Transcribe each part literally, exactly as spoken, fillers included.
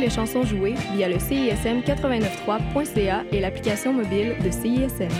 les chansons jouées via le C I S M quatre-vingt-neuf trois point C A et l'application mobile de C I S M.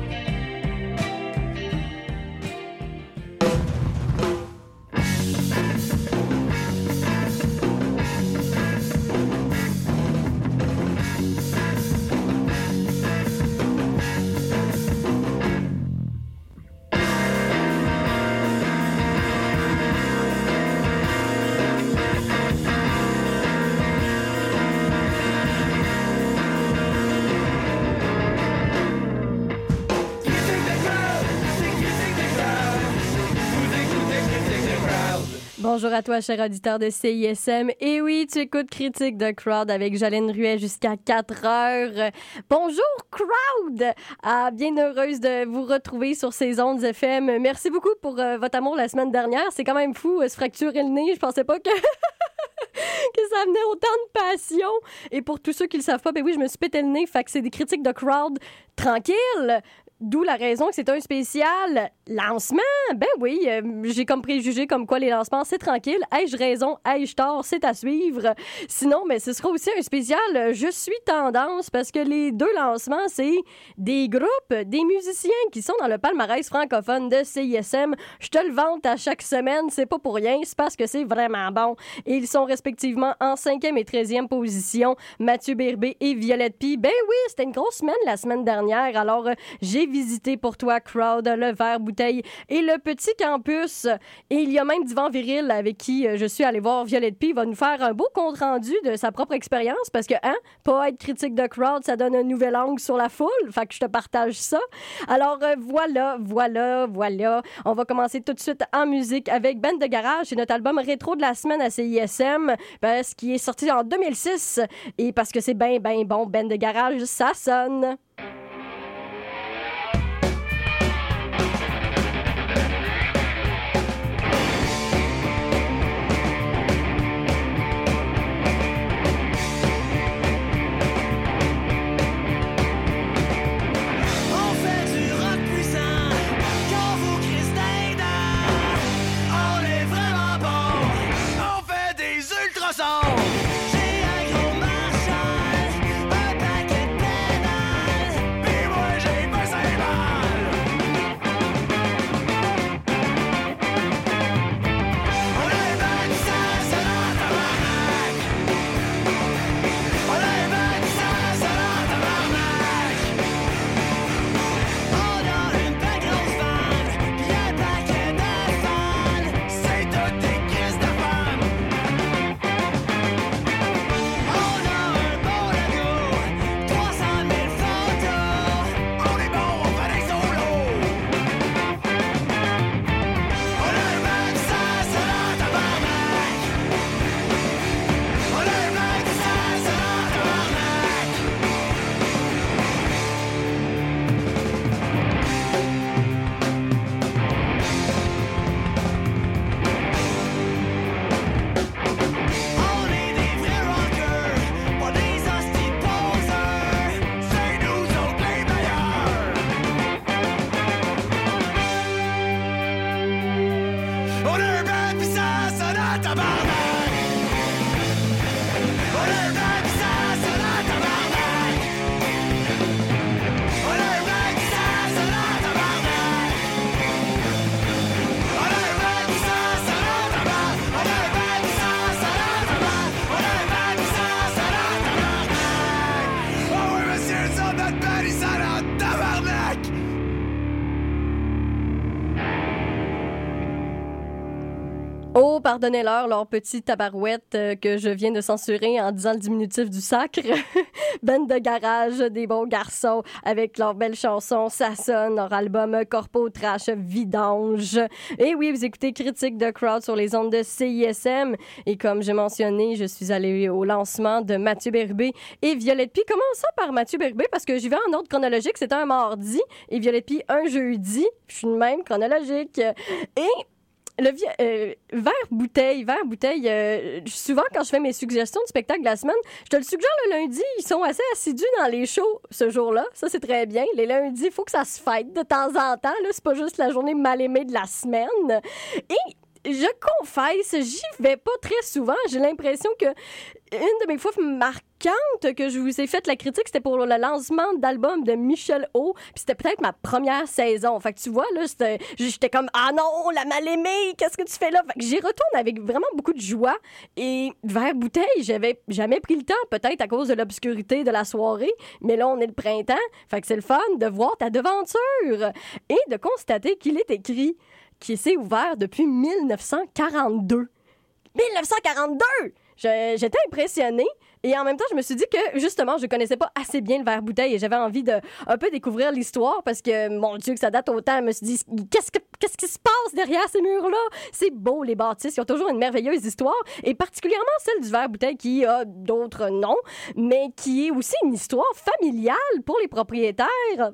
Bonjour à toi, cher auditeur de C I S M. Et oui, tu écoutes Critique de Crowd avec Jolene Ruet jusqu'à quatre heures. Bonjour, Crowd! Ah, bien heureuse de vous retrouver sur ces ondes F M. Merci beaucoup pour euh, votre amour la semaine dernière. C'est quand même fou, euh, se fracturer le nez. Je pensais pas que... que ça amenait autant de passion. Et pour tous ceux qui le savent pas, ben oui, je me suis pété le nez. Fait que c'est des critiques de Crowd tranquilles. D'où la raison que c'est un spécial lancement. Ben oui, euh, j'ai comme préjugé comme quoi les lancements, c'est tranquille. Ai-je raison? Ai-je tort? C'est à suivre. Sinon, ben, ce sera aussi un spécial euh, Je suis tendance parce que les deux lancements, c'est des groupes, des musiciens qui sont dans le palmarès francophone de C I S M. Je te le vante à chaque semaine. C'est pas pour rien. C'est parce que c'est vraiment bon. Et ils sont respectivement en cinquième et treizième position. Mathieu Berbé et Violette Pie. Ben oui, c'était une grosse semaine la semaine dernière. Alors, euh, j'ai visité pour toi, Crowd, le Verre Bouteille et le Petit Campus. Et il y a même Divan Viril avec qui je suis allée voir Violette Pie. Il va nous faire un beau compte-rendu de sa propre expérience parce que, hein, pas être critique de Crowd, ça donne un nouvel angle sur la foule. Fait que je te partage ça. Alors, euh, voilà, voilà, voilà. On va commencer tout de suite en musique avec Ben de Garage. C'est notre album rétro de la semaine à C I S M parce qu'il est sorti en deux mille six et parce que c'est bien, bien bon. Ben de Garage, ça sonne. J'ai un gros Marshall, un paquet de pédales, pis moi j'ai pas cinq balles. On a vingt ça, ça dans tabarnak. On a vingt ça, ça dans tabarnak. On a une belle grosse vanne, pis un paquet de fans. C'est toutes des crises de femmes. Oh, pardonnez-leur leur petite tabarouette euh, que je viens de censurer en disant le diminutif du sacre. Ben de Garage, des bons garçons, avec leur belle chanson Ça sonne, leur album Corpo Trash Vidange. Et oui, vous écoutez Critique de Crowd sur les ondes de C I S M. Et comme j'ai mentionné, je suis allée au lancement de Mathieu Berbé et Violette Pie. Commençons par Mathieu Berbé parce que j'y vais en ordre chronologique. C'était un mardi et Violette Pie un jeudi. Je suis de même chronologique. Et le vi- euh, verre bouteille, verre bouteille, euh, souvent quand je fais mes suggestions de spectacle de la semaine, je te le suggère le lundi, ils sont assez assidus dans les shows ce jour-là, ça c'est très bien. Les lundis, il faut que ça se fête de temps en temps, là, c'est pas juste la journée mal aimée de la semaine. Et je confesse, j'y vais pas très souvent. J'ai l'impression que une de mes fois marquantes que je vous ai fait la critique, c'était pour le lancement d'album de Michel O. Puis c'était peut-être ma première saison. Fait que tu vois, là, c'était, j'étais comme « Ah non, la mal-aimée, qu'est-ce que tu fais là? » Fait que j'y retourne avec vraiment beaucoup de joie. Et vers bouteille, j'avais jamais pris le temps, peut-être à cause de l'obscurité de la soirée. Mais là, on est le printemps. Fait que c'est le fun de voir ta devanture et de constater qu'il est écrit qui s'est ouvert depuis mille neuf cent quarante-deux. mille neuf cent quarante-deux! Je, j'étais impressionnée. Et en même temps, je me suis dit que, justement, je connaissais pas assez bien le verre-bouteille et j'avais envie de un peu découvrir l'histoire parce que, mon Dieu, que ça date autant. Je me suis dit, qu'est-ce, que, qu'est-ce qui se passe derrière ces murs-là? C'est beau, les bâtisses. Ils ont toujours une merveilleuse histoire et particulièrement celle du verre-bouteille qui a d'autres noms, mais qui est aussi une histoire familiale pour les propriétaires.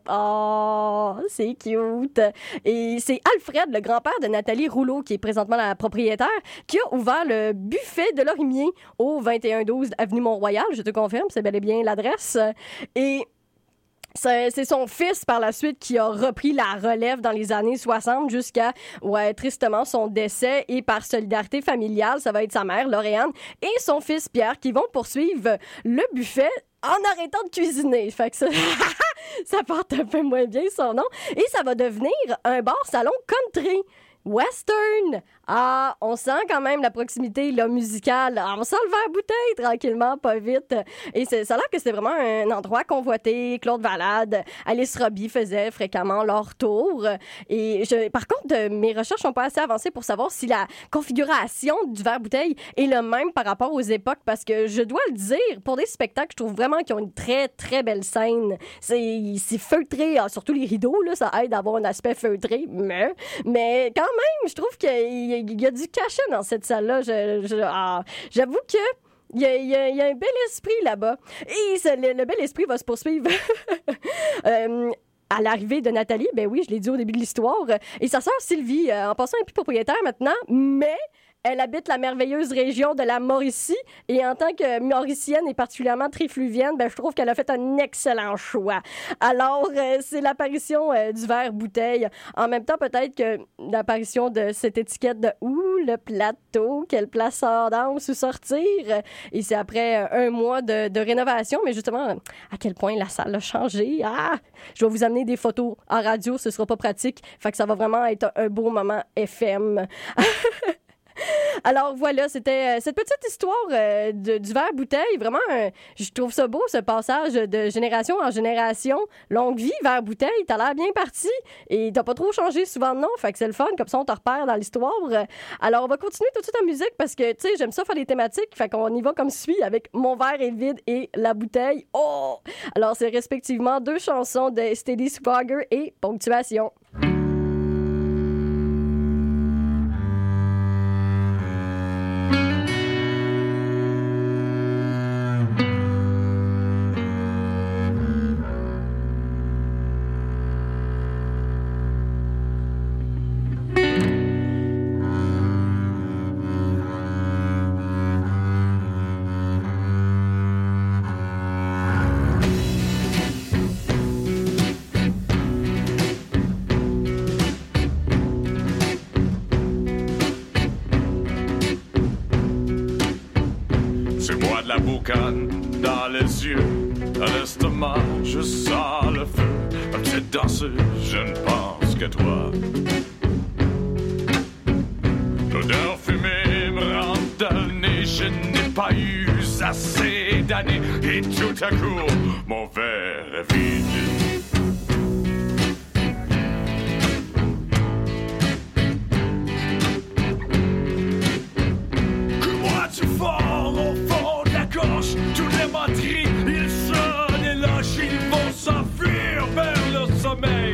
Oh, c'est cute. Et c'est Alfred, le grand-père de Nathalie Rouleau, qui est présentement la propriétaire, qui a ouvert le buffet de Lorimier au vingt et un douze avenue Mont Royal, je te confirme, c'est bel et bien l'adresse. Et c'est, c'est son fils, par la suite, qui a repris la relève dans les années soixante jusqu'à, ouais, tristement, son décès. Et par solidarité familiale, ça va être sa mère, Lauriane, et son fils, Pierre, qui vont poursuivre le buffet en arrêtant de cuisiner. Fait que ça, ça porte un peu moins bien son nom. Et ça va devenir un bar-salon country. Western. Ah, on sent quand même la proximité là, musicale. Ah, on sent le verre-bouteille tranquillement, pas vite. Et c'est, ça a l'air que c'est vraiment un endroit convoité. Claude Valade, Alice Robbie faisaient fréquemment leur tour. Et je, par contre, mes recherches sont pas assez avancées pour savoir si la configuration du verre-bouteille est le même par rapport aux époques, parce que je dois le dire, pour des spectacles, je trouve vraiment qu'ils ont une très, très belle scène. C'est, c'est feutré, ah, surtout les rideaux, là, ça aide à avoir un aspect feutré, mais, mais quand même, je trouve qu'il y a, il y a du cachet dans cette salle-là. Je, je, ah, j'avoue que il y, a, il, y a, il y a un bel esprit là-bas. Et ce, le, le bel esprit va se poursuivre euh, à l'arrivée de Nathalie. Ben oui, je l'ai dit au début de l'histoire. Et sa sœur Sylvie, euh, en passant, elle n'est plus propriétaire maintenant, mais elle habite la merveilleuse région de la Mauricie et en tant que mauricienne et particulièrement trifluvienne, ben, je trouve qu'elle a fait un excellent choix. Alors, euh, c'est l'apparition euh, du verre-bouteille. En même temps, peut-être que l'apparition de cette étiquette de « Ouh, le plateau, quelle place hors danse ou sortir ?» Et c'est après euh, un mois de, de rénovation, mais justement, à quel point la salle a changé. Ah! Je vais vous amener des photos en radio, ce sera pas pratique. Fait que ça va vraiment être un beau moment F M. Alors voilà, c'était euh, cette petite histoire euh, de, du verre-bouteille. Vraiment, euh, je trouve ça beau, ce passage de génération en génération. Longue vie, verre-bouteille, t'as l'air bien parti et t'as pas trop changé souvent de nom, fait que c'est le fun, comme ça on te repère dans l'histoire. Alors on va continuer tout de suite en musique parce que, tu sais, j'aime ça faire des thématiques, fait qu'on y va comme suit avec Mon verre est vide et La bouteille. Oh! Alors c'est respectivement deux chansons de Steady Swagger et Ponctuation. La boucane dans les yeux, à l'estomac, je sens le feu. Ma petite danseuse, je ne pense qu'à toi. L'odeur fumée me rentre dans le nez, je n'ai pas eu assez d'années. Et tout à coup, mon verre est vide. Tous les batteries, ils sonnent et lâchent, ils vont s'enfuir vers le sommeil.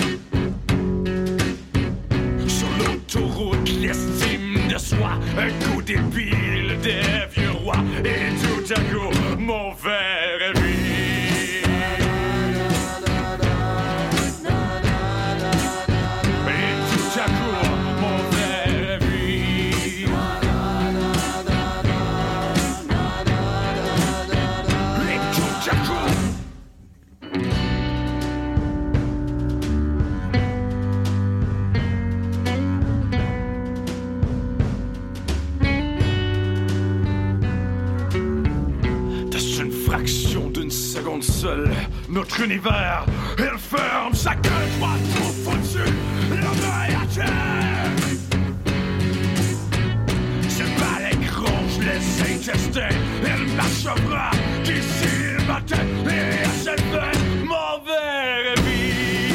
Sur l'autoroute, l'estime de soi, un coup d'épile des vieux rois. Et tout à coup, mon verre est vide. Et tout à coup, mon verre est vide. fraction d'une seconde seule, notre univers, il ferme sa gueule, toi trop foutu, l'oreille à terre. C'est pas l'écran, je l'essaye de tester, il m'achèvera d'ici le matin, et à cette fin, mon verre est vide.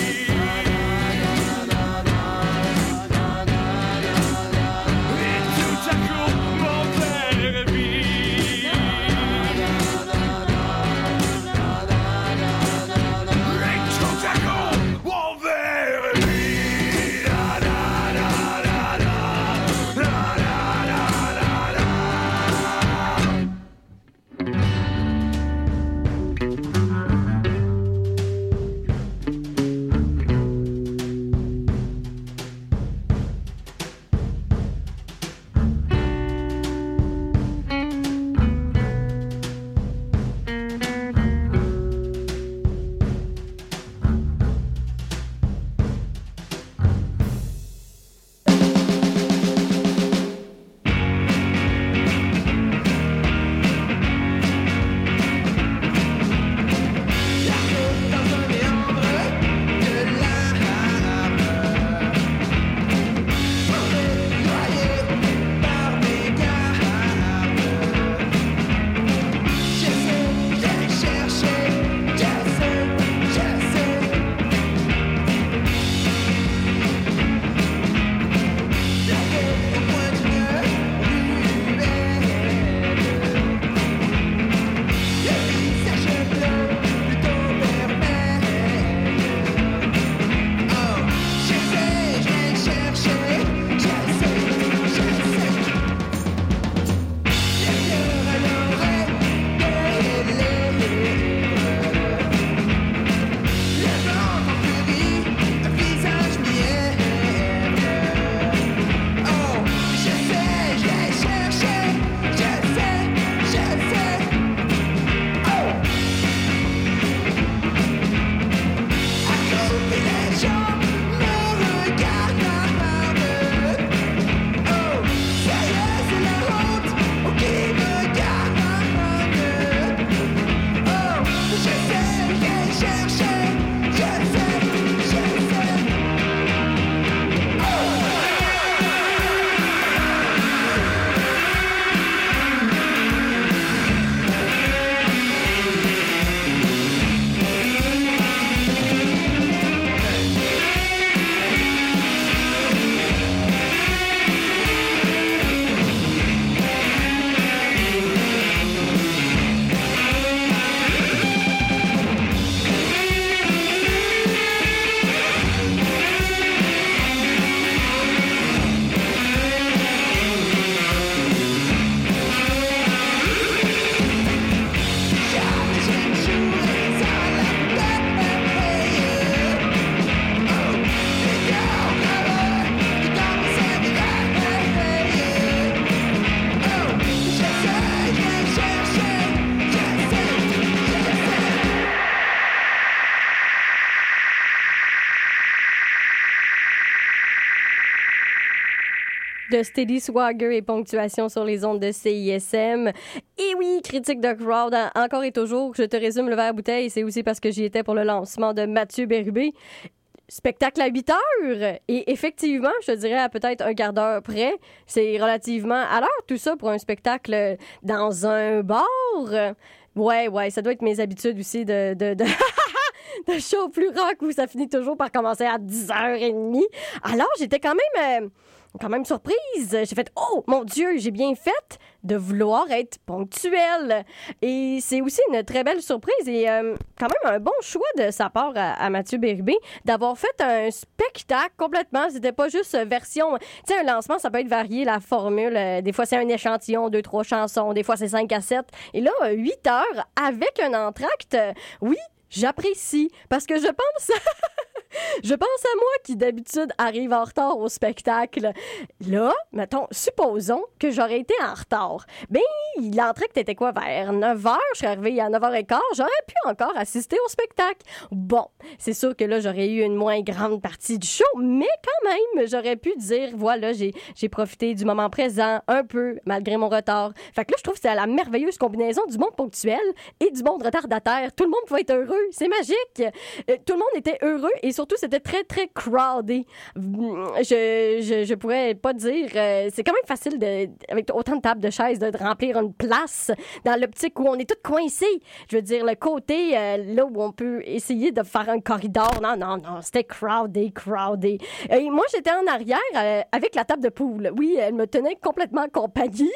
De Steady Swagger et ponctuation sur les ondes de C I S M. Et oui, critique de crowd, encore et toujours, je te résume le verre à bouteille, c'est aussi parce que j'y étais pour le lancement de Mathieu Bérubé. Spectacle à huit heures! Et effectivement, je te dirais à peut-être un quart d'heure près, c'est relativement à l'heure tout ça pour un spectacle dans un bar. Ouais, ouais, ça doit être mes habitudes aussi de... de, de... de show plus rock où ça finit toujours par commencer à dix heures trente. Alors, j'étais quand même... Euh, quand même surprise. J'ai fait « Oh, mon Dieu, j'ai bien fait de vouloir être ponctuelle. » Et c'est aussi une très belle surprise et euh, quand même un bon choix de sa part à, à Mathieu Bérubé d'avoir fait un spectacle complètement. C'était pas juste version... Tu sais, un lancement, ça peut être varié, la formule. Euh, des fois, c'est un échantillon, deux, trois chansons. Des fois, c'est cinq à sept. Et là, huit heures avec un entracte, euh, oui, j'apprécie parce que je pense... Je pense à moi qui, d'habitude, arrive en retard au spectacle. Là, mettons, supposons que j'aurais été en retard. Ben, il entrait que t'étais quoi, vers neuf heures? Je suis arrivée à neuf heures quinze. J'aurais pu encore assister au spectacle. Bon, c'est sûr que là, j'aurais eu une moins grande partie du show, mais quand même, j'aurais pu dire, voilà, j'ai, j'ai profité du moment présent un peu, malgré mon retard. Fait que là, je trouve que c'est la merveilleuse combinaison du monde ponctuel et du monde retardataire. Tout le monde pouvait être heureux. C'est magique. Euh, tout le monde était heureux et surtout, c'était très, très crowded. Je, je, je pourrais pas dire... Euh, c'est quand même facile, de, avec autant de tables de chaises, de, de remplir une place dans l'optique où on est tous coincés. Je veux dire, le côté, euh, là où on peut essayer de faire un corridor. Non, non, non, c'était crowded, crowded. Et moi, j'étais en arrière euh, avec la table de poule. Oui, elle me tenait complètement compagnie.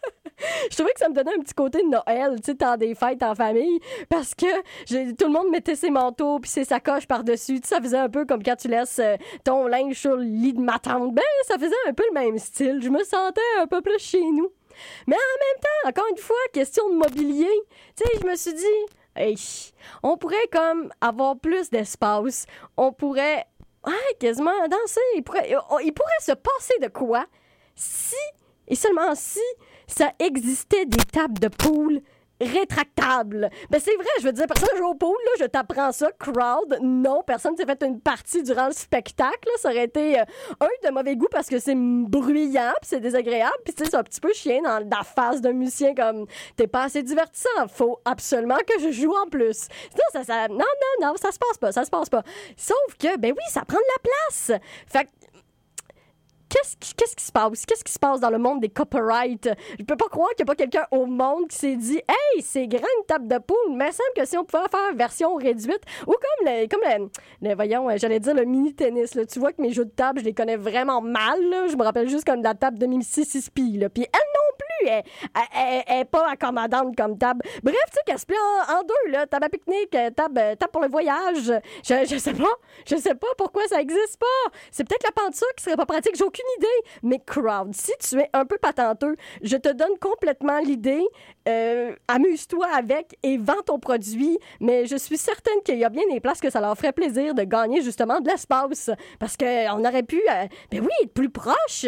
Je trouvais que ça me donnait un petit côté de Noël, tu sais, dans des fêtes en famille, parce que j'ai, tout le monde mettait ses manteaux puis ses sacoches par-dessus. Tu sais, ça faisait un peu comme quand tu laisses euh, ton linge sur le lit de ma tante. Ben, ça faisait un peu le même style. Je me sentais un peu plus chez nous. Mais en même temps, encore une fois, question de mobilier, tu sais, je me suis dit, hey, on pourrait comme avoir plus d'espace. On pourrait, ouais, quasiment danser. Il pourrait, il pourrait se passer de quoi si, et seulement si, ça existait des tables de poule rétractables. Ben c'est vrai, je veux dire, personne joue au pool, là, je t'apprends ça, crowd, non, personne s'est fait une partie durant le spectacle, là. Ça aurait été, euh, un, de mauvais goût parce que c'est bruyant, puis c'est désagréable, puis tu sais, c'est un petit peu chien dans la face d'un musicien, comme, t'es pas assez divertissant, faut absolument que je joue en plus. Sinon, ça, ça, non, non, non, ça se passe pas, ça se passe pas. Sauf que, ben oui, ça prend de la place. Fait que, Qu'est-ce qui, qu'est-ce qui se passe? Qu'est-ce qui se passe dans le monde des copyrights? Je peux pas croire qu'il n'y a pas quelqu'un au monde qui s'est dit « Hey, c'est grand une table de poule, mais il me semble que si on pouvait faire version réduite, ou comme le, comme le, le voyons, j'allais dire le mini-tennis, là. Tu vois que mes jeux de table, je les connais vraiment mal, là. Je me rappelle juste comme de la table de Mississippi, là. Puis elle non plus, elle, elle, elle, elle est pas accommodante comme table. Bref, tu sais qu'elle se plie en, en deux, là. Table à pique-nique, table, table pour le voyage. Je, je sais pas. Je sais pas pourquoi ça existe pas. C'est peut-être la pente qui serait pas pratique. J'ai aucune idée. Mais crowd, si tu es un peu patenteux, je te donne complètement l'idée. Euh, amuse-toi avec et vends ton produit. Mais je suis certaine qu'il y a bien des places que ça leur ferait plaisir de gagner justement de l'espace. Parce qu'on aurait pu, euh, ben oui, être plus proche.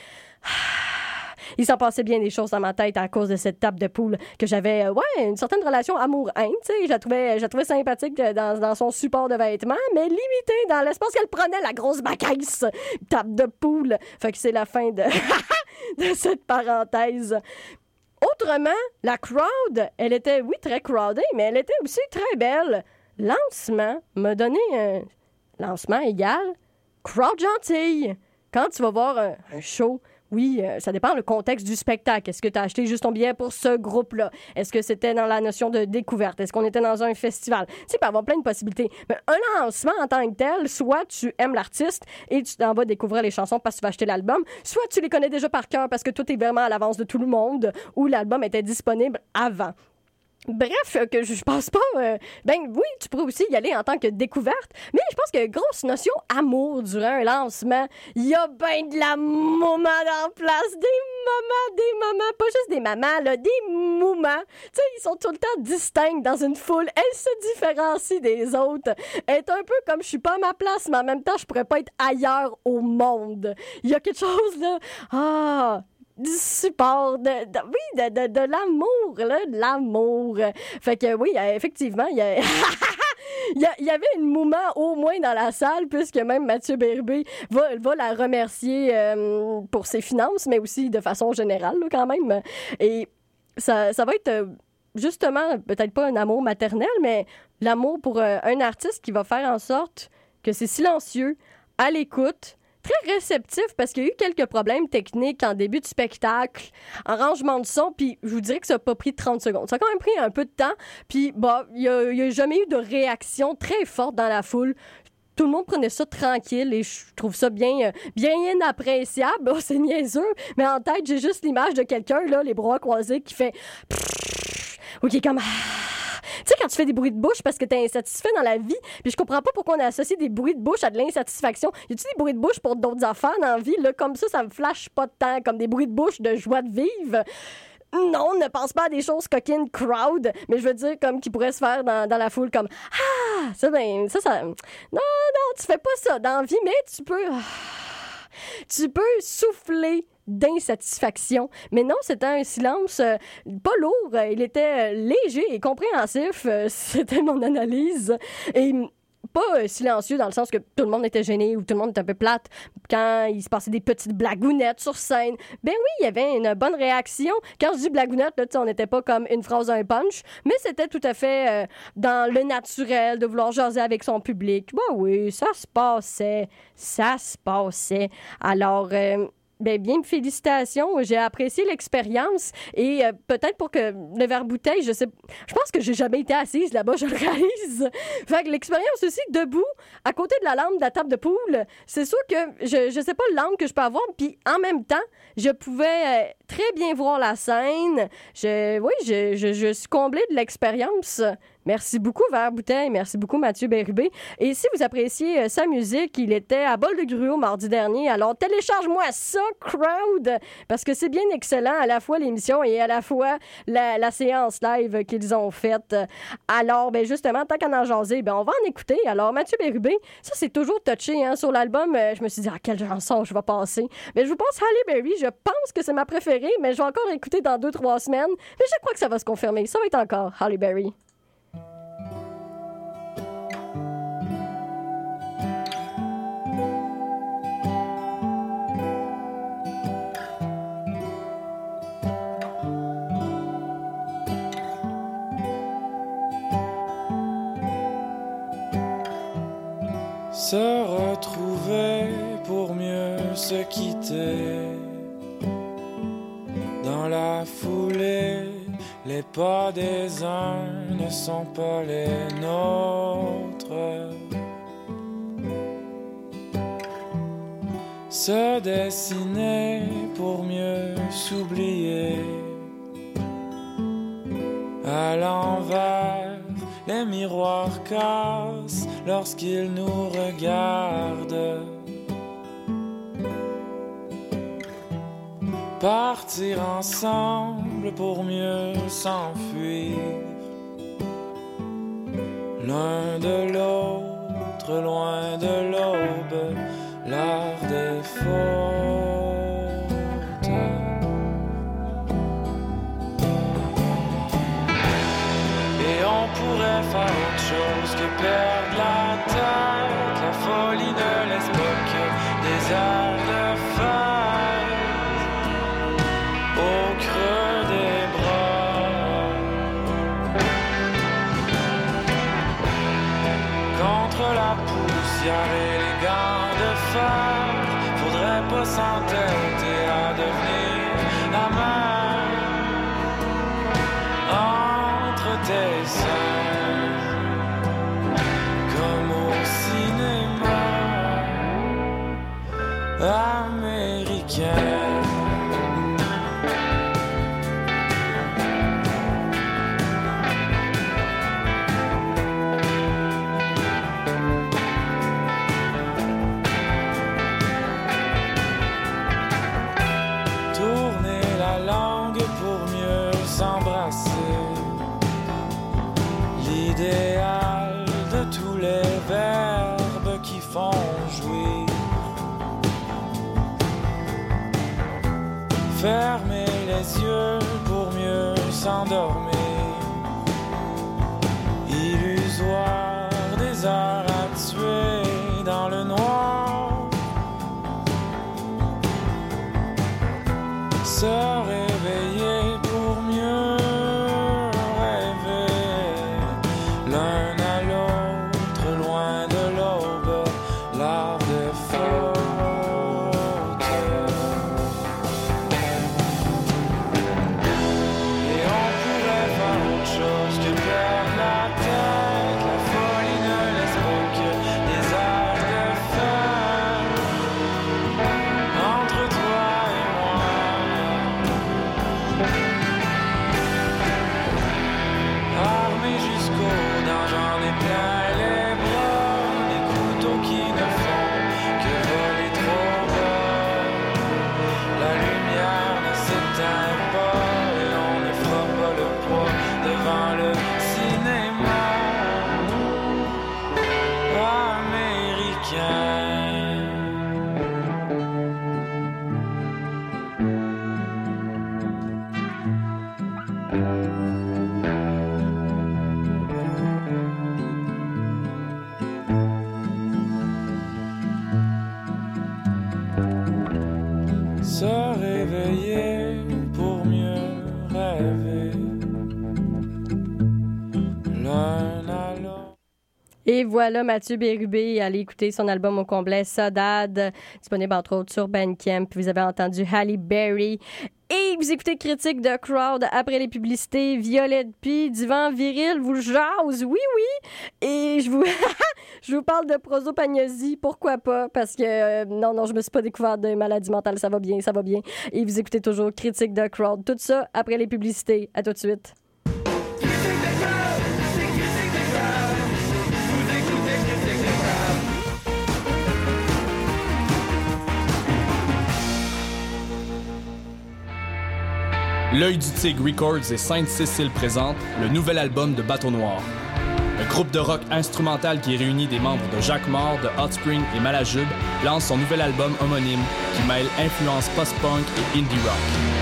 Il s'en passait bien des choses dans ma tête à cause de cette table de poule que j'avais, euh, ouais, une certaine relation amour-haine, tu sais. Je la trouvais, je la trouvais sympathique dans, dans son support de vêtements, mais limitée dans l'espace qu'elle prenait, la grosse bacaisse table de poule. Fait que c'est la fin de, de cette parenthèse. Autrement, la crowd, elle était, oui, très crowded, mais elle était aussi très belle. Lancement m'a donné un lancement égal crowd gentille. Quand tu vas voir un, un show, oui, euh, ça dépend le contexte du spectacle. Est-ce que tu as acheté juste ton billet pour ce groupe-là? Est-ce que c'était dans la notion de découverte? Est-ce qu'on était dans un festival? Tu sais, il peut y avoir plein de possibilités. Mais un lancement en tant que tel, soit tu aimes l'artiste et tu t'en vas découvrir les chansons parce que tu vas acheter l'album, soit tu les connais déjà par cœur parce que tout est vraiment à l'avance de tout le monde ou l'album était disponible avant. Bref, que je, je pense pas... Euh, ben oui, tu pourrais aussi y aller en tant que découverte, mais je pense que grosse notion amour durant un lancement. Il y a ben de la maman en place, des mamans, des mamans, pas juste des mamans, là, des moumans. Tu sais, ils sont tout le temps distincts dans une foule. Elles se différencient des autres. Elle est un peu comme je suis pas à ma place, mais en même temps, je pourrais pas être ailleurs au monde. Il y a quelque chose, là... Ah... du support, de, de, oui, de, de, de l'amour, là, de l'amour. Fait que oui, effectivement, il y a... Il y, a, il y avait une mouvement au moins dans la salle, puisque même Mathieu Berbé va, va la remercier euh, pour ses finances, mais aussi de façon générale, là, quand même. Et ça, ça va être euh, justement, peut-être pas un amour maternel, mais l'amour pour euh, un artiste qui va faire en sorte que c'est silencieux, à l'écoute, très réceptif parce qu'il y a eu quelques problèmes techniques en début de spectacle, en rangement de son, puis je vous dirais que ça n'a pas pris trente secondes. Ça a quand même pris un peu de temps, puis bah, il n'y a, a jamais eu de réaction très forte dans la foule. Tout le monde prenait ça tranquille et je trouve ça bien, bien inappréciable. Oh, c'est niaiseux, mais en tête, j'ai juste l'image de quelqu'un, là, les bras croisés, qui fait... ou qui est comme... Tu sais, quand tu fais des bruits de bouche parce que t'es insatisfait dans la vie, puis je comprends pas pourquoi on a associé des bruits de bouche à de l'insatisfaction. Y a-tu des bruits de bouche pour d'autres affaires dans la vie? Là, comme ça, ça me flash pas de temps, comme des bruits de bouche de joie de vivre. non, ne pense pas à des choses coquines crowd, mais je veux dire comme qui pourrait se faire dans, dans la foule comme ah, ça ben ça ça non non, tu fais pas ça dans la vie, mais tu peux ah, tu peux souffler d'insatisfaction. Mais non, c'était un silence euh, pas lourd, il était euh, léger et compréhensif, euh, c'était mon analyse. Et pas euh, silencieux dans le sens que tout le monde était gêné ou tout le monde était un peu plate quand il se passait des petites blagounettes sur scène. Ben oui, il y avait une bonne réaction. Quand je dis blagounette, là, on n'était pas comme une phrase un punch, mais c'était tout à fait euh, dans le naturel de vouloir jaser avec son public. Ben oui, ça se passait, ça se passait. Alors... Euh, Ben, bien, félicitations. J'ai apprécié l'expérience et euh, peut-être pour que le verre bouteille, je sais, je pense que j'ai jamais été assise là-bas, je le réalise. Fait que l'expérience aussi, debout, à côté de la lampe de la table de poule, c'est sûr que je, je sais pas l'angle que je peux avoir, puis en même temps, je pouvais euh, très bien voir la scène. Je, oui, je, je, je suis comblée de l'expérience. Merci beaucoup, Verre Bouteille. Merci beaucoup, Mathieu Bérubé. Et si vous appréciez euh, sa musique, il était à Bol de Gruau mardi dernier. Alors, télécharge-moi ça, crowd, parce que c'est bien excellent, à la fois l'émission et à la fois la, la séance live qu'ils ont faite. Alors, ben justement, tant qu'à en jaser, ben on va en écouter. Alors, Mathieu Bérubé, ça, c'est toujours touché. Hein? Sur l'album, euh, je me suis dit, ah, quelle chanson je vais passer. Mais je vous passe Halle Berry. Je pense que c'est ma préférée, mais je vais encore écouter dans deux, trois semaines. Mais je crois que ça va se confirmer. Ça va être encore Halle Berry. Se retrouver pour mieux se quitter. Dans la foulée, les pas des uns ne sont pas les nôtres. Se dessiner pour mieux s'oublier. À l'envers, les miroirs cassent lorsqu'ils nous regardent. Partir ensemble pour mieux s'enfuir. L'un de l'autre, loin de l'aube, l'art des fautes. Et on pourrait faire autre chose que perdre la tête. La folie ne laisse pas que des airs de fête au creux des bras. Contre la poussière et les gants de fer, faudrait pas s'entêter à devenir la mer entre tes seins, comme au cinéma américain. L'idéal de tous les verbes qui font jouir. Fermer les yeux pour mieux s'endormir. Illusoire des heures à tuer dans le noir. Se réveiller pour mieux l'un à l'autre, loin de l'aube, l'art des fautes. Et on pourrait l'un à l'autre. Et voilà Mathieu Bérubé, allez écouter son album au complet, Sodade, disponible entre autres sur Bandcamp. Vous avez entendu Halle Berry. Et vous écoutez Critique de Crowd après les publicités. Violette P, Divan Viril vous jase, oui, oui. Et je vous je vous parle de prosopagnosie, pourquoi pas? Parce que euh, non, non, je me suis pas découvert de maladie mentale, ça va bien, ça va bien. Et vous écoutez toujours Critique de Crowd. Tout ça après les publicités. À tout de suite. L'Œil du Tigre Records et Sainte-Cécile présentent le nouvel album de Bateau Noir. Le groupe de rock instrumental qui réunit des membres de Jacques Mort, de Hot Spring et Malajube lance son nouvel album homonyme qui mêle influences post-punk et indie rock.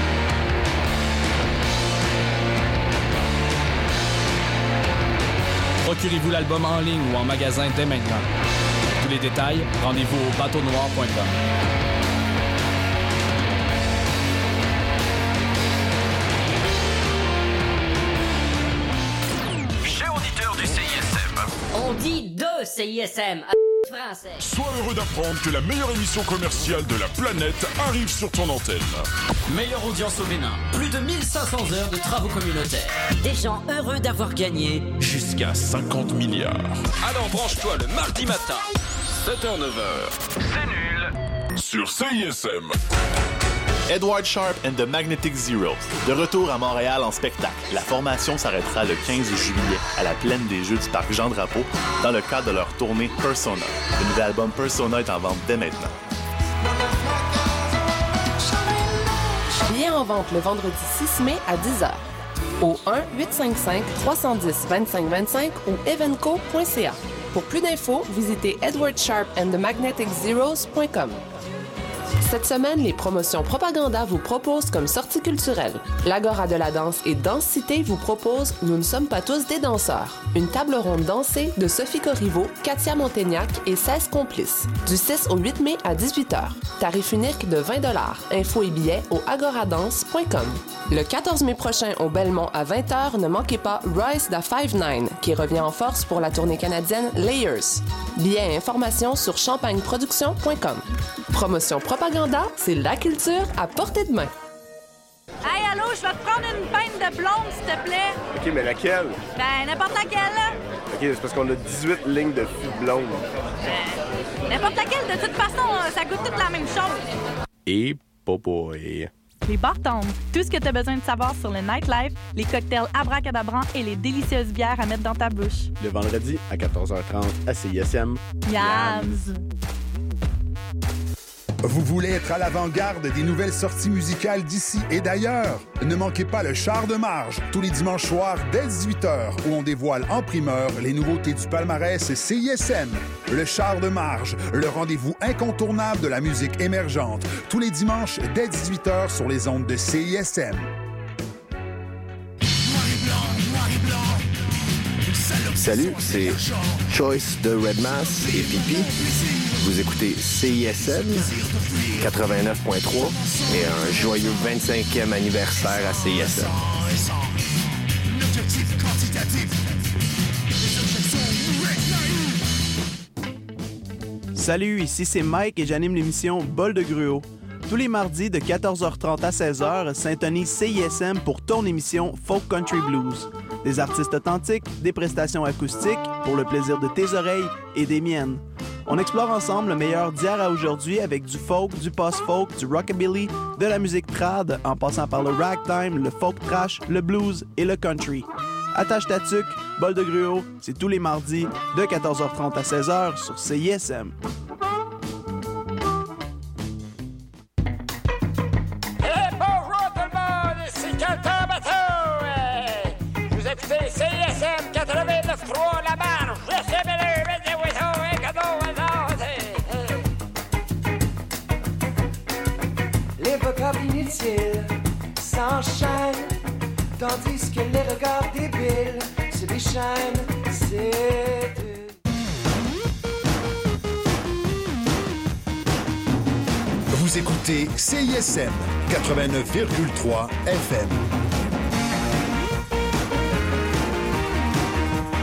Procurez-vous l'album en ligne ou en magasin dès maintenant. Pour tous les détails, rendez-vous au bateau noir point com. On dit de C I S M français. Sois heureux d'apprendre que la meilleure émission commerciale de la planète arrive sur ton antenne. Meilleure audience au Bénin. Plus de mille cinq cents heures de travaux communautaires. Des gens heureux d'avoir gagné Jusqu'à cinquante milliards. Alors branche-toi le mardi matin, sept heures neuf heures. C'est nul. Sur C I S M. Edward Sharp and the Magnetic Zeros. De retour à Montréal en spectacle. La formation s'arrêtera le quinze juillet à la plaine des Jeux du Parc Jean-Drapeau dans le cadre de leur tournée Persona. Le nouvel album Persona est en vente dès maintenant. Billets en vente le vendredi six mai à dix heures. Au un huit cinq cinq trois un zéro vingt-cinq vingt-cinq ou evenco point c a. Pour plus d'infos, visitez edward sharp and the magnetic zeros point com. Cette semaine, les promotions Propaganda vous proposent comme sortie culturelle. L'Agora de la danse et Danse Cité vous propose Nous ne sommes pas tous des danseurs. Une table ronde dansée de Sophie Corriveau, Katia Montaignac et seize complices. Du six au huit mai à dix-huit heures. Tarif unique de vingt dollars. Infos et billets au agoradance point com. Le quatorze mai prochain au Belmont à vingt heures, ne manquez pas Rise da five nine qui revient en force pour la tournée canadienne Layers. Billets et informations sur champagne production point com. Promotion Propaganda, c'est la culture à portée de main. Hey, allô, je vais te prendre une pinte de blonde, s'il te plaît. OK, mais laquelle? Ben, n'importe laquelle, là. OK, c'est parce qu'on a dix-huit lignes de filles blondes. Ben, n'importe laquelle, de toute façon, ça goûte toute la même chose. Et boy. Les Bartons, tout ce que tu as besoin de savoir sur le nightlife, les cocktails abracadabrants et les délicieuses bières à mettre dans ta bouche. Le vendredi à quatorze heures trente à C I S M. Yams! Vous voulez être à l'avant-garde des nouvelles sorties musicales d'ici et d'ailleurs? Ne manquez pas le Char de Marge, tous les dimanches soirs dès dix-huit heures, où on dévoile en primeur les nouveautés du palmarès C I S M. Le Char de Marge, le rendez-vous incontournable de la musique émergente, tous les dimanches dès dix-huit heures sur les ondes de C I S M. Salut, c'est Choice de Red Mass et Pipi. Vous écoutez C I S M quatre-vingt-neuf point trois et un joyeux vingt-cinquième anniversaire à C I S M. Salut, ici c'est Mike et j'anime l'émission Bol de Gruau. Tous les mardis de quatorze heures trente à seize heures, syntonie C I S M pour ton émission Folk Country Blues. Des artistes authentiques, des prestations acoustiques pour le plaisir de tes oreilles et des miennes. On explore ensemble le meilleur d'hier à aujourd'hui avec du folk, du post-folk, du rockabilly, de la musique trad, en passant par le ragtime, le folk trash, le blues et le country. Attache ta tuque, Bol de Gruau, c'est tous les mardis de quatorze heures trente à seize heures sur C I S M. Écoutez, C I S M quatre-vingt-neuf trois La Marge. Les vocables inutiles s'enchaînent, tandis que les regards débiles se déchaînent. C'est Vous écoutez C I S M quatre-vingt-neuf virgule trois F M.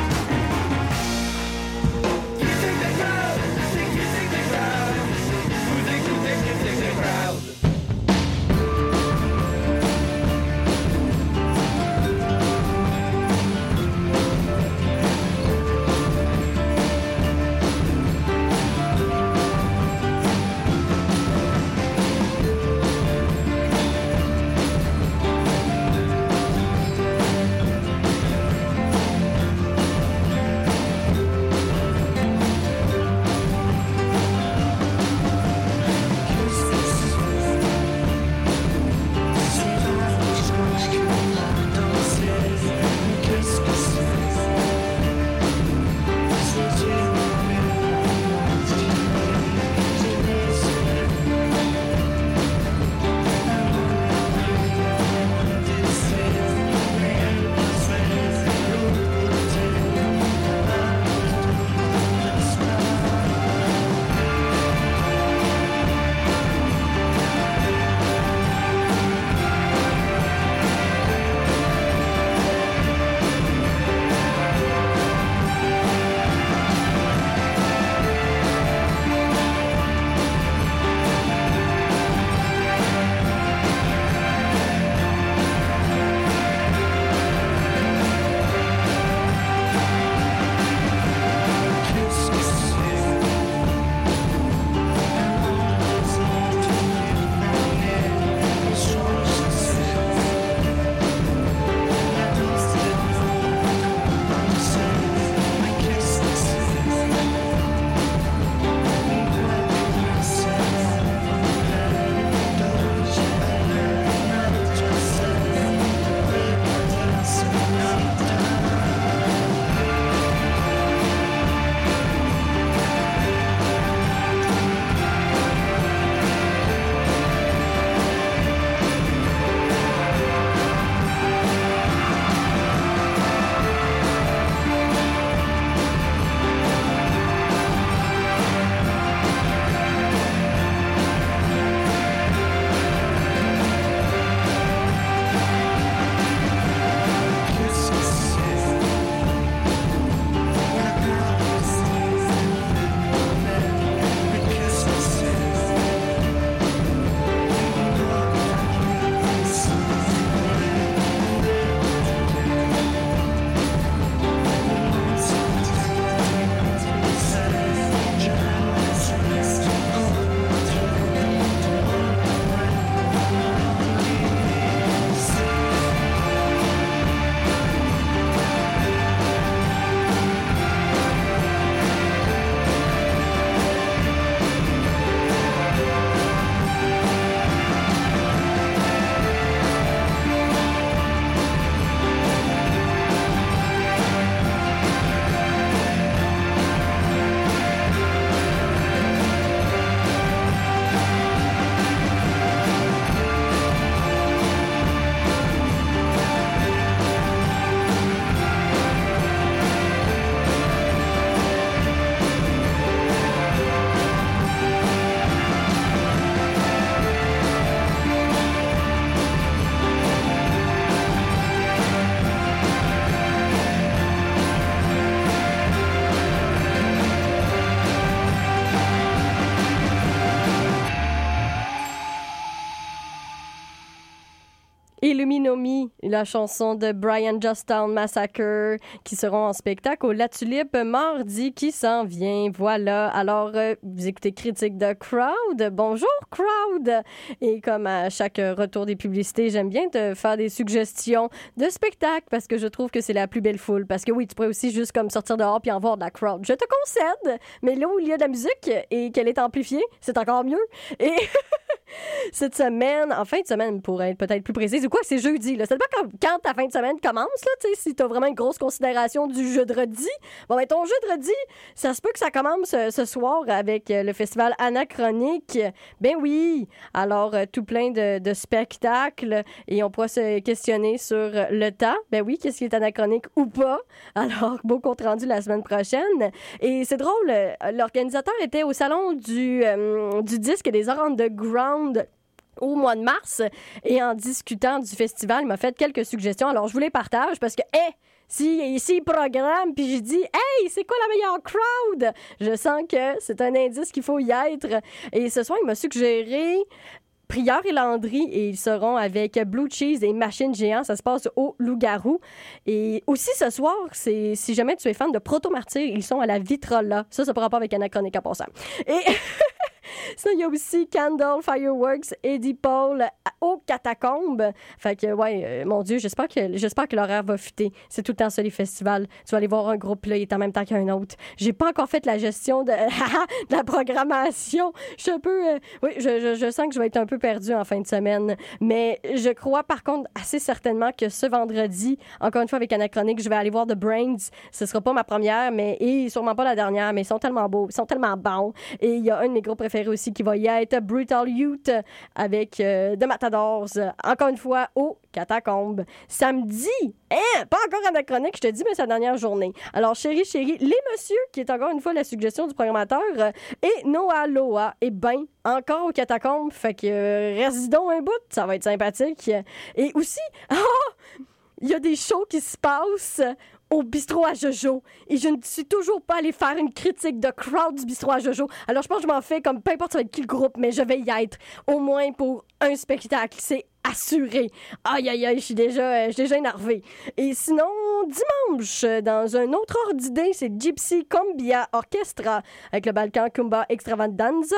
Enemy, la chanson de Brian Jostown Massacre, qui seront en spectacle au La Tulipe mardi qui s'en vient. Voilà. Alors, euh, vous écoutez Critique de Crowd. Bonjour, Crowd! Et comme à chaque retour des publicités, j'aime bien te faire des suggestions de spectacles parce que je trouve que c'est la plus belle foule. Parce que oui, tu pourrais aussi juste comme sortir dehors puis en voir de la crowd. Je te concède, mais là où il y a de la musique et qu'elle est amplifiée, c'est encore mieux. Et cette semaine, en fin de semaine, pour être peut-être plus précise, ou quoi, c'est jeudi. Là. Ça dépend quand, quand ta fin de semaine commence, là, tu sais, si tu as vraiment une grosse considération du jeudi. Bon, ben ton jeudi, ça se peut que ça commence ce, ce soir avec le festival Anachronique. Ben oui! Alors, euh, tout plein de, de spectacles et on pourra se questionner sur le temps. Ben oui, qu'est-ce qui est anachronique ou pas? Alors, beau compte rendu la semaine prochaine. Et c'est drôle, l'organisateur était au salon du, euh, du disque et des arts underground au mois de mars et en discutant du festival, il m'a fait quelques suggestions. Alors, je vous les partage parce que, hé! Hey, Si, ici, il programme, puis j'ai dit « Hey, c'est quoi la meilleure crowd? » Je sens que c'est un indice qu'il faut y être. Et ce soir, il m'a suggéré Prieur et Landry, et ils seront avec Blue Cheese et Machine Géant. Ça se passe au Loup-Garou. Et aussi, ce soir, c'est si jamais tu es fan de Proto-Martyr, ils sont à la Vitrola. Ça, ça par rapport avec Anachronique en passant. Et... Sinon, il y a aussi Candle, Fireworks, Eddie Paul aux Catacombes. Fait que, ouais, euh, mon Dieu, j'espère que, j'espère que l'horaire va fitter. C'est tout le temps ça, les festivals. Tu vas aller voir un groupe, là, il est en même temps qu'un autre. J'ai pas encore fait la gestion de, de la programmation. Je suis un peu... Euh, oui, je, je, je sens que je vais être un peu perdue en fin de semaine. Mais je crois, par contre, assez certainement que ce vendredi, encore une fois avec Anachronique, je vais aller voir The Brains. Ce sera pas ma première, mais et sûrement pas la dernière, mais ils sont tellement beaux, ils sont tellement bons. Et il y a un de mes groupes préférés aussi qui va y être, Brutal Youth avec euh, The Matadors, encore une fois au Catacombes. Samedi, hein, pas encore Anachronique, je te dis, mais c'est la dernière journée. Alors, chérie, chérie, Les Messieurs, qui est encore une fois la suggestion du programmateur, euh, et Noah Loa, et ben, encore au Catacombes, fait que euh, reste donc un bout, ça va être sympathique. Et aussi, oh, il y a des shows qui se passent au bistrot à Jojo. Et je ne suis toujours pas allée faire une critique de crowd du bistrot à Jojo. Alors, je pense que je m'en fais comme peu importe ça va être qui le groupe, mais je vais y être au moins pour un spectacle. C'est assuré. Aïe, aïe, aïe, je suis déjà, euh, je suis déjà énervée. Et sinon, dimanche, dans un autre ordre d'idée, c'est Gypsy Cumbia Orchestra avec le Balkan Kumba Extravaganza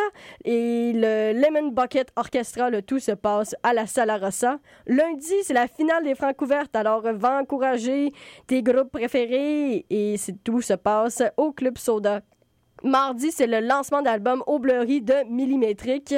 et le Lemon Bucket Orchestra. Le tout se passe à la Sala Rossa. Lundi, c'est la finale des Francouvertes. Alors, va encourager tes groupes préférés et c'est tout se passe au Club Soda. Mardi, c'est le lancement d'album Au Bleury de Millimétrique.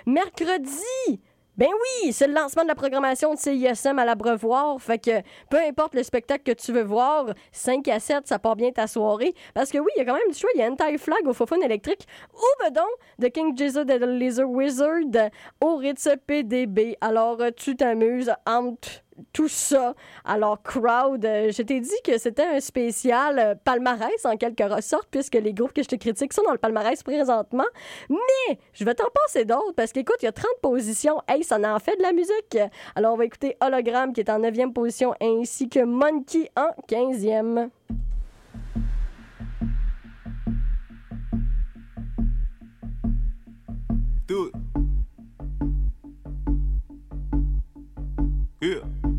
Mercredi, ben oui, c'est le lancement de la programmation de C I S M à l'Abreuvoir. Fait que peu importe le spectacle que tu veux voir, cinq à sept, ça part bien ta soirée. Parce que oui, il y a quand même du choix. Il y a Anti-Flag au Fofone électrique ou bedon de King Gizzard et de Laser Wizard au Ritz P D B. Alors, tu t'amuses entre tout ça. Alors, Crowd, euh, je t'ai dit que c'était un spécial euh, palmarès en quelque sorte, puisque les groupes que je te critique sont dans le palmarès présentement. Mais je vais t'en passer d'autres, parce qu'écoute, il y a trente positions. Hey, ça en fait de la musique. Alors, on va écouter Hologram, qui est en neuvième position, ainsi que Monkey en quinzième. Dude. Yeah.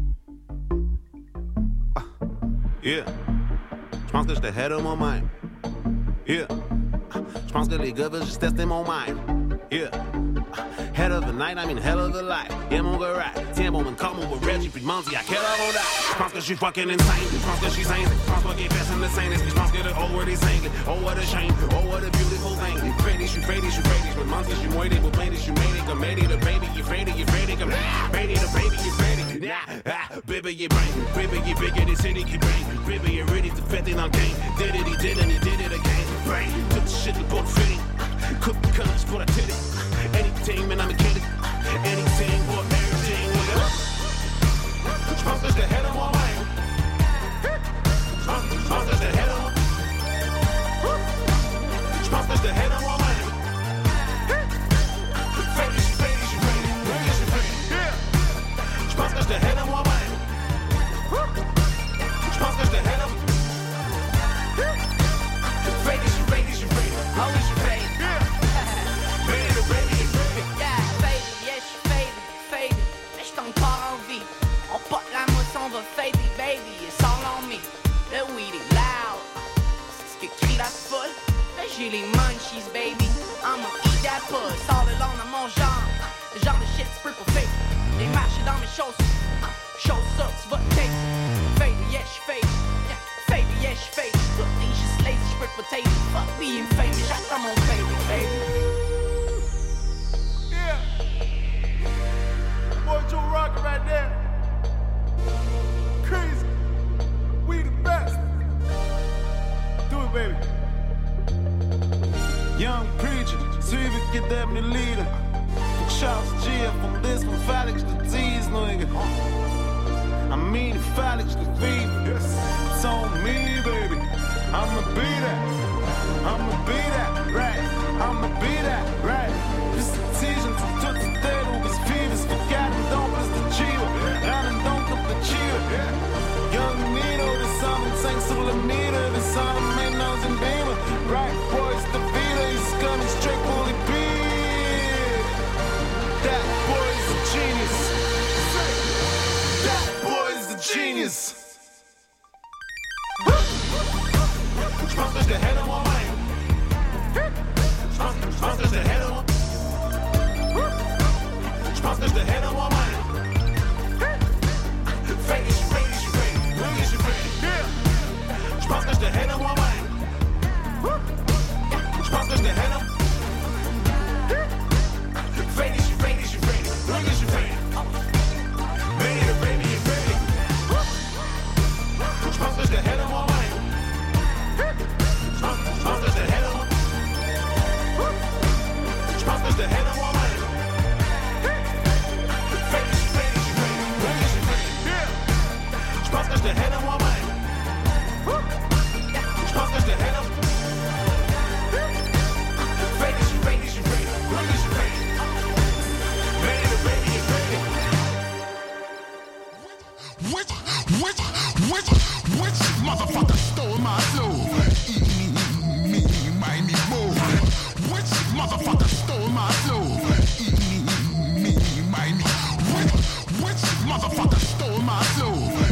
Ah. Yeah. J'pense que j'étais head of my mind. Yeah. J'pense que les gars veulent juste tester mon mind. Yeah. Head of the night, I mean hell of a life. Yeah, mon gars right. Tiens, bon, man, come on with Reggie, puis demande si à quelle heure on die. J'pense que j'suis fucking insane. J'pense que j'suis zinzé. J'pense pas qu'il est personne de sain. J'pense que le oh, word est cinglé. Oh, what a shame. Oh, what a beautiful thing. Freddy, j'suis Freddy, j'suis Freddy. J'me demande si j'suis moitié pour plaindre. J'suis made it, comme made it, the baby. You Freddy, you Freddy, comme Freddy, the baby, you Freddy. Nah, ah, baby, you brain. Baby, you bigger than city, you brain. Baby, you ready to fit in on game. Did it, he did it, he did it again. Brain, took the shit to both fitting. Cook the colors for the titty. Anything, man, I'm a kid. Anything for everything, nigga. J'pense que j'étais head of my mind. J'pense que j'étais head of J'pense que j'étais head of my mind. Freddy, j'suis Freddy, j'suis Freddy. Freddy, j'suis Freddy. J'pense que j'étais head of my mind. J'pense que j'étais head of Freddy, j'suis Freddy, j'suis Freddy. Oh, j'suis Freddy. Freddy, the baby. Yeah, faded, yeah, je suis faded, faded. Mais j'suis encore en vie. On pote j'ai les munchies, baby. I'ma eat that puss all alone dans mon genre. Le genre de shit tu peux pas fake. Les marches dans mes chaussures. Chose ça, tu vas te taste. Baby, yeah, j'suis fake. Baby, yeah, j'suis fake. Tout est juste lazy, j'peux pas taste. Fuck being famous, j'attends mon baby, baby. Yeah. Boy, Joe Rocker right there. Crazy. We the best. Do it, baby. Young preacher, suivi que devenu leader. Pour Charles G, from this, from Felix to T's, nigga. I mean, Felix to feed. It's on me, baby. I'ma be that. I'ma be that, right? I'ma be that, right? Precision to tout ce dedo, bis vieles vergessen, don't bis de Chiva. Rennen, don't up the Chiva. Young Nino, the sun, and sang sur le meter, the sun, and main nose and beamer. Right, boys, the beater, he's coming straight for the beat. That boy's a genius. That boy's a genius. J'pense que j'étais head of my mind. J'pense que j'étais head of my J'pense que j'étais head of my mind. Fake it, you fake it, you fake it. Look at you fake it. J'pense que j'étais head of my mind. J'pense que j'étais head of Fake it, you fake it, you fake it. Look at you fake it. Baby, baby, baby. J'pense que j'étais head of my mind. J'pense que j'étais head of my J'pense que j'étais head of my mind. Fake it, you fake it, you fake it. Look at you fake it. J'pense que j'étais head of my mind. J'pense que j'étais head of Fake it, you fake it, you fake it. Look at you fake it. Baby, baby, baby. Which, which, which, which motherfucker stole my flow? Eeny, meeny, miny, moe. Which motherfucker stole my flow? Eeny, meeny, miny. Which, which motherfucker stole my flow?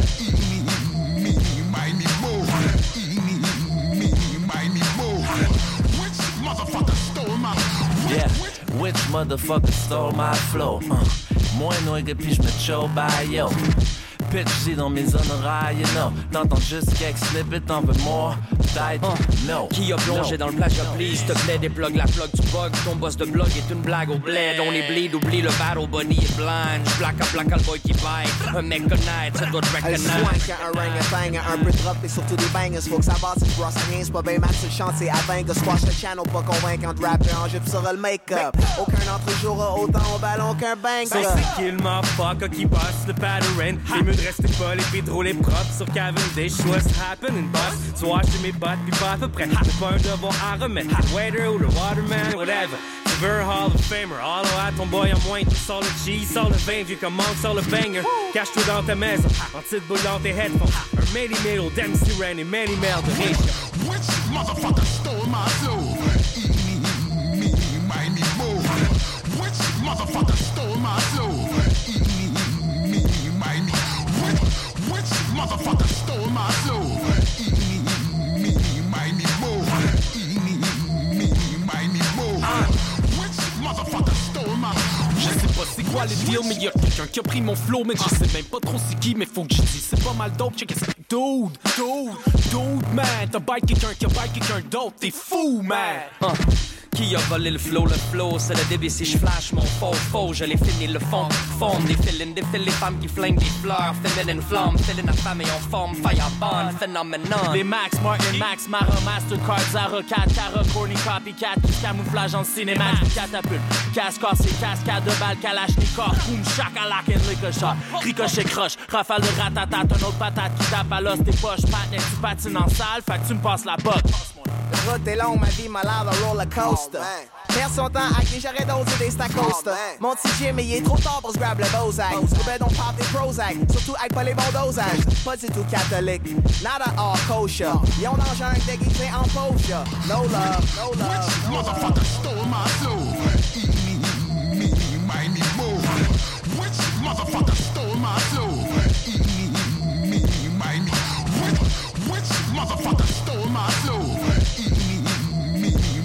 Eeny, meeny, miny, moe. Eeny, meeny, miny, moe. Which motherfucker stole my? Yeah, which motherfucker stole my flow? Uh, moi, nigga, puis j'me show by yo. Pitch, c'est dans mes honoraires, you know. T'entends juste quelques snippets, t'en veux more? Peut-être, uh, no. Qui a plongé no. dans le plagiat, please? Te plaît, déplogue la plug du bug. Ton boss de blog est une blague au bled. On est bleed, oublie le battle, Bunny est blind. J'black up, black le boy qui bite. Un mec connaître, ça doit te recognize. Elle soigne quand un ring est bang, un peu drop et surtout des bangers. Faut que ça va, si j'brosse rien, c'est pas ben mal sur le chant, c'est à vingt. Squash le channel, pas convaincant de rapper en jupe sur le make-up. Aucun entre jouera autant au ballon qu'un bang. So c'est kill motherfucker qui bosse le pattern. Les mieux de rester pas, les pieds de rouler propre sur Cavendish. What's happening, boss? Tu vas acheter mes bottes, pis pas à peu près. C'est pas un devoir à remettre. Waiter ou le waterman, whatever. Tu veux un Hall of Famer, all à ton boy en moins. Tu sors le cheese, sors le vin, vieux comme manque, sors le banger. Cache-toi dans ta maison, en petite boule dans tes headphones. Un Many Middle, Dempsey Ren et Many Mel de riche. Which motherfucker stole my flow? Eeny, meeny, miny, moe. Which motherfucker stole my flow? Eeny, meeny, miny. Which, which motherfucker stole my flow? Eeny, meeny, miny, moe. Eeny, meeny, miny, moe. Which motherfucker stole my Je sais pas c'est quoi les deals, mais y'a quelqu'un qui a pris mon flow, mais je sais même pas trop c'est qui, mais faut que j'y dise. C'est pas mal dope, check it. Dude, dude, dude, man. T'as bite quelqu'un qui a bite quelqu'un d'autre, t'es fou, man. Uh. Qui a volé le flow, le flow, c'est le D B C, j'flash mon faux, faux, je l'ai fini le fond, fond, des filines, des fils, les femmes qui flinguent des fleurs, féminine flamme, féline à femme et en forme, fireball, phénoménon. Les Max, Martin, Max, Mara, Mastercard, Zara, Cat, Cara, Corny, Copycat, qui camouflage en cinéma, catapulte, casse, cassé, cascade de balles, kalachnikov, boom, chakalak, and ricochet, ricochet, croche, rafale de ratatat, un autre patate qui tape à l'os, tes poches, patin, tu patines en salle, fait que tu me passes la botte. La route est longue, ma vie m'a l'air d'un roller coaster. Perd son temps avec les jarrets d'ose et des stackcoasters. Mon petit Jim, mais il est trop tard pour se grab le Bozak. Ben donc pop des Prozac, surtout avec pas les bons dosages. Pas du tout catholique, not at all kosher. Ils ont dans le jungle déguisé en pocha. No love, no love, no love. Motherfucker stole my flow. Eeny, meeny, miny, moe. Which motherfucker stole my flow? Eeny, meeny, miny. Which, which motherfucker stole my flow? Eeny, meeny,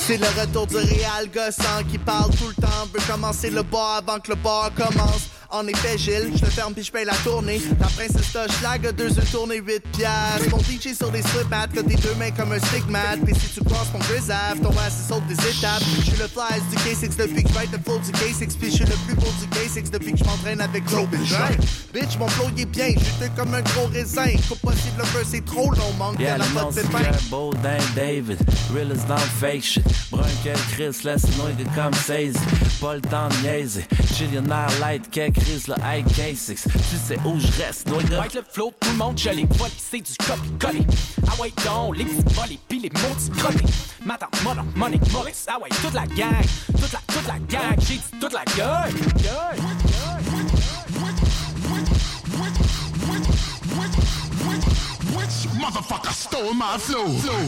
C'est le retour du réal gossant qui parle tout le temps, veut commencer le bar avant que le bar commence. En effet, Gilles, je le ferme puis je paye la tournée. La princesse Toshlag a deux œufs tournés huit piastres. Mon D J sur des slip mats, que tes deux mains comme un stigmate. Pis si tu crosses mon grizzave, ton ass saute des étapes. Je suis le fly du K six depuis que je write le flow du K six. Puis je suis le plus beau du K six depuis que je m'entraîne avec Claude Bégin. Bitch, mon flow il est bien, j'étais comme un gros raisin. Coupe possible le feu, c'est trop long, manque Yeah, de la le nom pote c'est pépin. Pierre Baudin David, real as dans le fake shit. Brun que Chris, laisse noyer comme seize. Pas le temps de niaiser. Chillionnaire light, que Chris, le I K six. Tu sais où je reste, noyer. Avec le flow, tout le monde gelé. Vol, c'est du copie-coller. Ah ouais, donc, les petits volets, pis les mots du crotté. Matin, money, money, Maurice. Ah ouais, toute la gang, toute la, toute la gang. J'ai dit toute la gueule. Motherfucker stole my flow.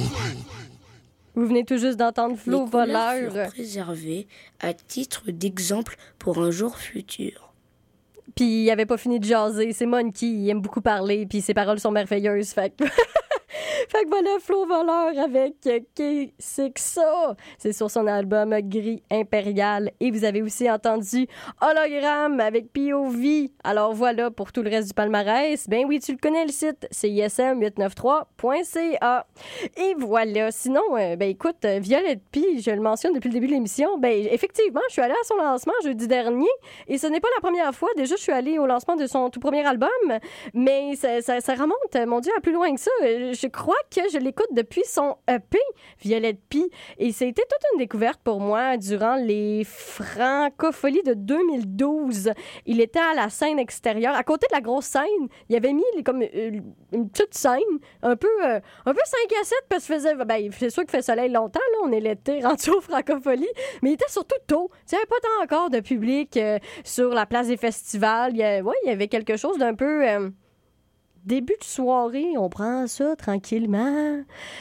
Vous venez tout juste d'entendre Flo Les couleurs Voleur. furent préservées à titre d'exemple pour un jour futur. Puis il avait pas fini de jaser. C'est Monkey, il aime beaucoup parler, puis ses paroles sont merveilleuses. Fait que, fait que voilà, Flo Voleur avec K six A. C'est sur son album Gris Impérial. Et vous avez aussi entendu Hologramme avec P O V. Alors voilà, pour tout le reste du palmarès, ben oui, tu le connais le site, c'est I S M huit cent quatre-vingt-treize point C A. Et voilà, sinon, euh, ben écoute, Violette P, je le mentionne depuis le début de l'émission, ben effectivement, je suis allée à son lancement jeudi dernier, et ce n'est pas la première fois. Déjà, je suis allée au lancement de son tout premier album, mais ça, ça, ça remonte, mon Dieu, à plus loin que ça. Je crois que je l'écoute depuis son E P, Violette P, et c'était toute une découverte pour moi durant les Francopholies de deux mille douze. Il était à la scène extérieure, à côté de la grosse scène. Il avait mis les, comme une, une petite scène, un peu, euh, un peu cinq à sept, parce que faisait, ben, c'est sûr qu'il fait soleil longtemps, là, on est l'été rendu aux Francopholies, mais il était surtout tôt. Il n'y avait pas tant encore de public euh, sur la place des festivals. Il y, a, ouais, il y avait quelque chose d'un peu... Euh, début de soirée, on prend ça tranquillement.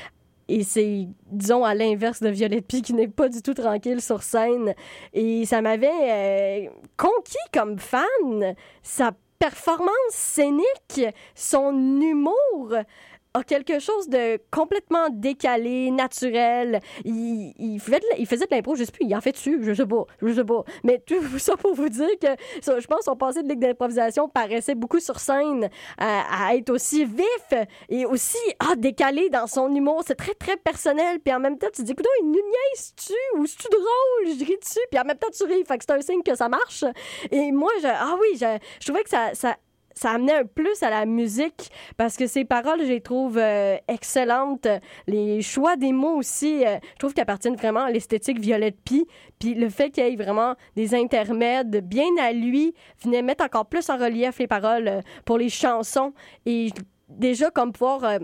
Et c'est, disons, à l'inverse de Violette P, qui n'est pas du tout tranquille sur scène. Et ça m'avait euh, conquis comme fan. Sa performance scénique, son humour a quelque chose de complètement décalé, naturel. Il, il, fait de, il faisait de l'impro, je sais plus, il en fait dessus, je sais pas, je sais pas. Mais tout ça pour vous dire que ça, je pense que son passé de ligue d'improvisation paraissait beaucoup sur scène à, à être aussi vif et aussi ah, décalé dans son humour. C'est très, très personnel. Puis en même temps, tu te dis, écoute, il nous niaise-tu ou c'est-tu drôle? Je ris dessus. Puis en même temps, tu ris. Fait que c'est un signe que ça marche. Et moi, je, ah oui, je, je trouvais que ça... ça ça amenait un plus à la musique parce que ses paroles, je les trouve euh, excellentes. Les choix des mots aussi, euh, je trouve qu'ils appartiennent vraiment à l'esthétique Violette P. Puis le fait qu'il y ait vraiment des intermèdes bien à lui venait mettre encore plus en relief les paroles euh, pour les chansons. Et déjà, comme pouvoir... Euh,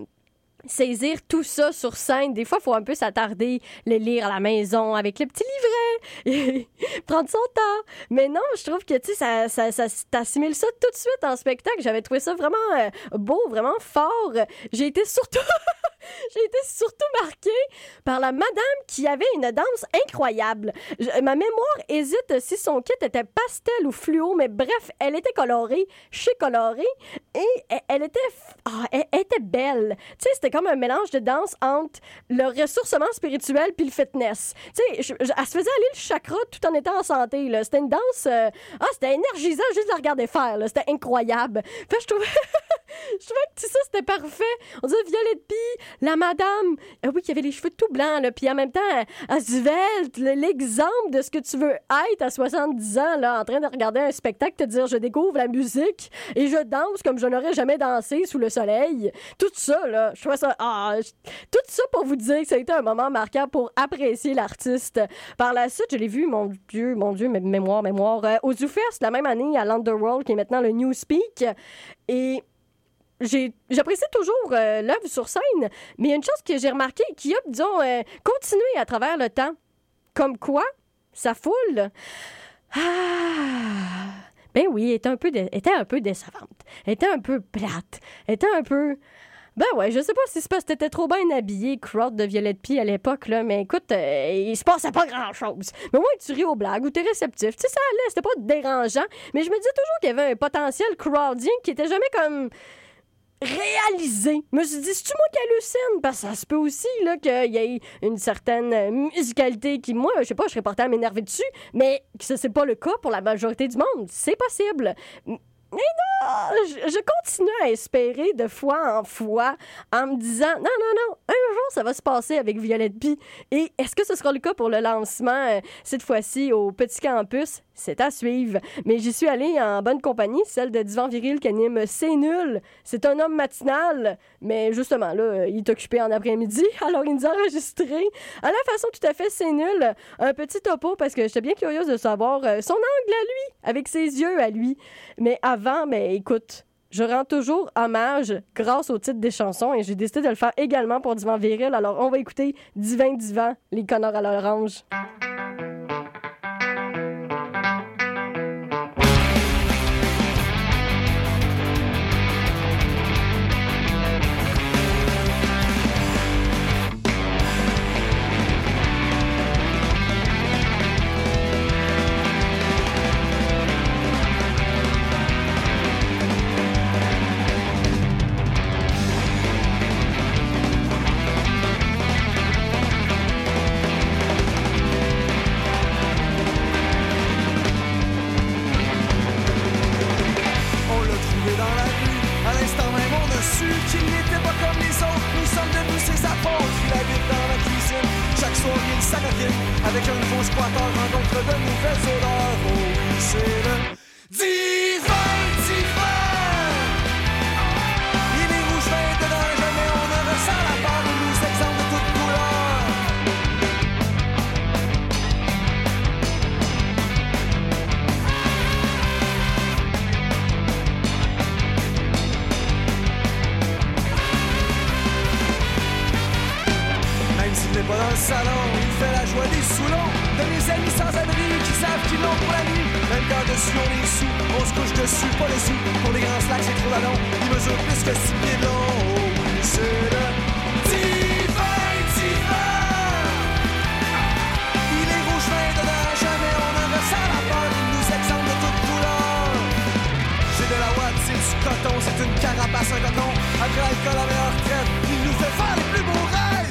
saisir tout ça sur scène. Des fois, il faut un peu s'attarder, le lire à la maison avec le petit livret, prendre son temps. Mais non, je trouve que, tu sais, ça, ça, ça, t'assimiles ça tout de suite en spectacle. J'avais trouvé ça vraiment euh, beau, vraiment fort. J'ai été surtout... J'ai été surtout marquée par la madame qui avait une danse incroyable. Je, ma mémoire hésite si son kit était pastel ou fluo, mais bref, elle était colorée, chez colorée, et elle, elle était, oh, elle, elle était belle. Tu sais, c'était comme un mélange de danse entre le ressourcement spirituel puis le fitness. Tu sais, je, je, elle se faisait aller le chakra tout en étant en santé. Là. C'était une danse, euh, ah, c'était énergisant juste de la regarder faire. Là. C'était incroyable. Fait que je trouvais, je trouvais que tout ça c'était parfait. On dirait Violette P, la madame, euh, oui, qui avait les cheveux tout blancs, là, puis en même temps, elle se velte, l'exemple de ce que tu veux être à soixante-dix ans, là, en train de regarder un spectacle, te dire, je découvre la musique et je danse comme je n'aurais jamais dansé sous le soleil. Tout ça, là, je trouvais ça, ah, je... tout ça pour vous dire que ça a été un moment marquant pour apprécier l'artiste. Par la suite, je l'ai vu, mon Dieu, mon Dieu, mémoire, mémoire, euh, au ZooFest, la même année, à l'Underworld, qui est maintenant le Newspeak, et J'ai, j'apprécie toujours euh, l'œuvre sur scène, mais il y a une chose que j'ai remarqué qui a, disons, euh, continué à travers le temps. Comme quoi, sa foule, ah, ben oui, était un peu, dé- était un peu décevante. Était un peu plate. Était un peu... Ben ouais, je sais pas si c'est parce que t'étais trop bien habillé, crowd de Violette P à l'époque, là, mais écoute, euh, il se passait pas grand-chose. Mais au moins, tu ris aux blagues ou t'es réceptif. Tu sais, ça allait, c'était pas dérangeant, mais je me disais toujours qu'il y avait un potentiel crowdien qui était jamais comme... réalisé. Je me suis dit, c'est-tu moi qui hallucine? Parce que ça se peut aussi là, qu'il y ait une certaine musicalité qui, moi, je sais pas, je serais portée à m'énerver dessus, mais que ce n'est pas le cas pour la majorité du monde. C'est possible. Mais non, je, je continue à espérer de fois en fois en me disant, non, non, non, un jour, ça va se passer avec Violette P. Et est-ce que ce sera le cas pour le lancement, euh, cette fois-ci, au Petit Campus? C'est à suivre. Mais j'y suis allée en bonne compagnie, celle de Divan Viril qui anime C'est nul. C'est un homme matinal, mais justement, là, il est occupé en après-midi, alors il nous a enregistré à la façon tout à fait C'est nul, un petit topo, parce que j'étais bien curieuse de savoir euh, son angle à lui, avec ses yeux à lui. Mais avant, mais écoute, je rends toujours hommage grâce au titre des chansons et j'ai décidé de le faire également pour Divan Viril. Alors, on va écouter Divin Divan, les connards à l'orange. Avec un nouveau squatteur, rencontre de nouvelles odeurs. Oh oui, c'est le divin, divin. Il est rouge vin dedans, jamais on ne ressent la peur. Il nous exempte de toute couleur. Même s'il n'est pas dans le salon, il fait la joie des saoulons, de mes amis sans abri qui savent qu'ils l'ont pour la nuit. Même quand dessus on est sous, on se couche dessus, pas dessous. Pour les grands slacks c'est trop ballon, il mesure plus que six pieds long. Oh oui, c'est le divin, divin. Il est rouge vin dedans, jamais on ne ressent la peur. Il nous exempte de toute couleur. C'est de la ouate, c'est du coton, c'est une carapace, un coton. Après l'alcool, la meilleure retraite, il nous fait faire les plus beaux rêves.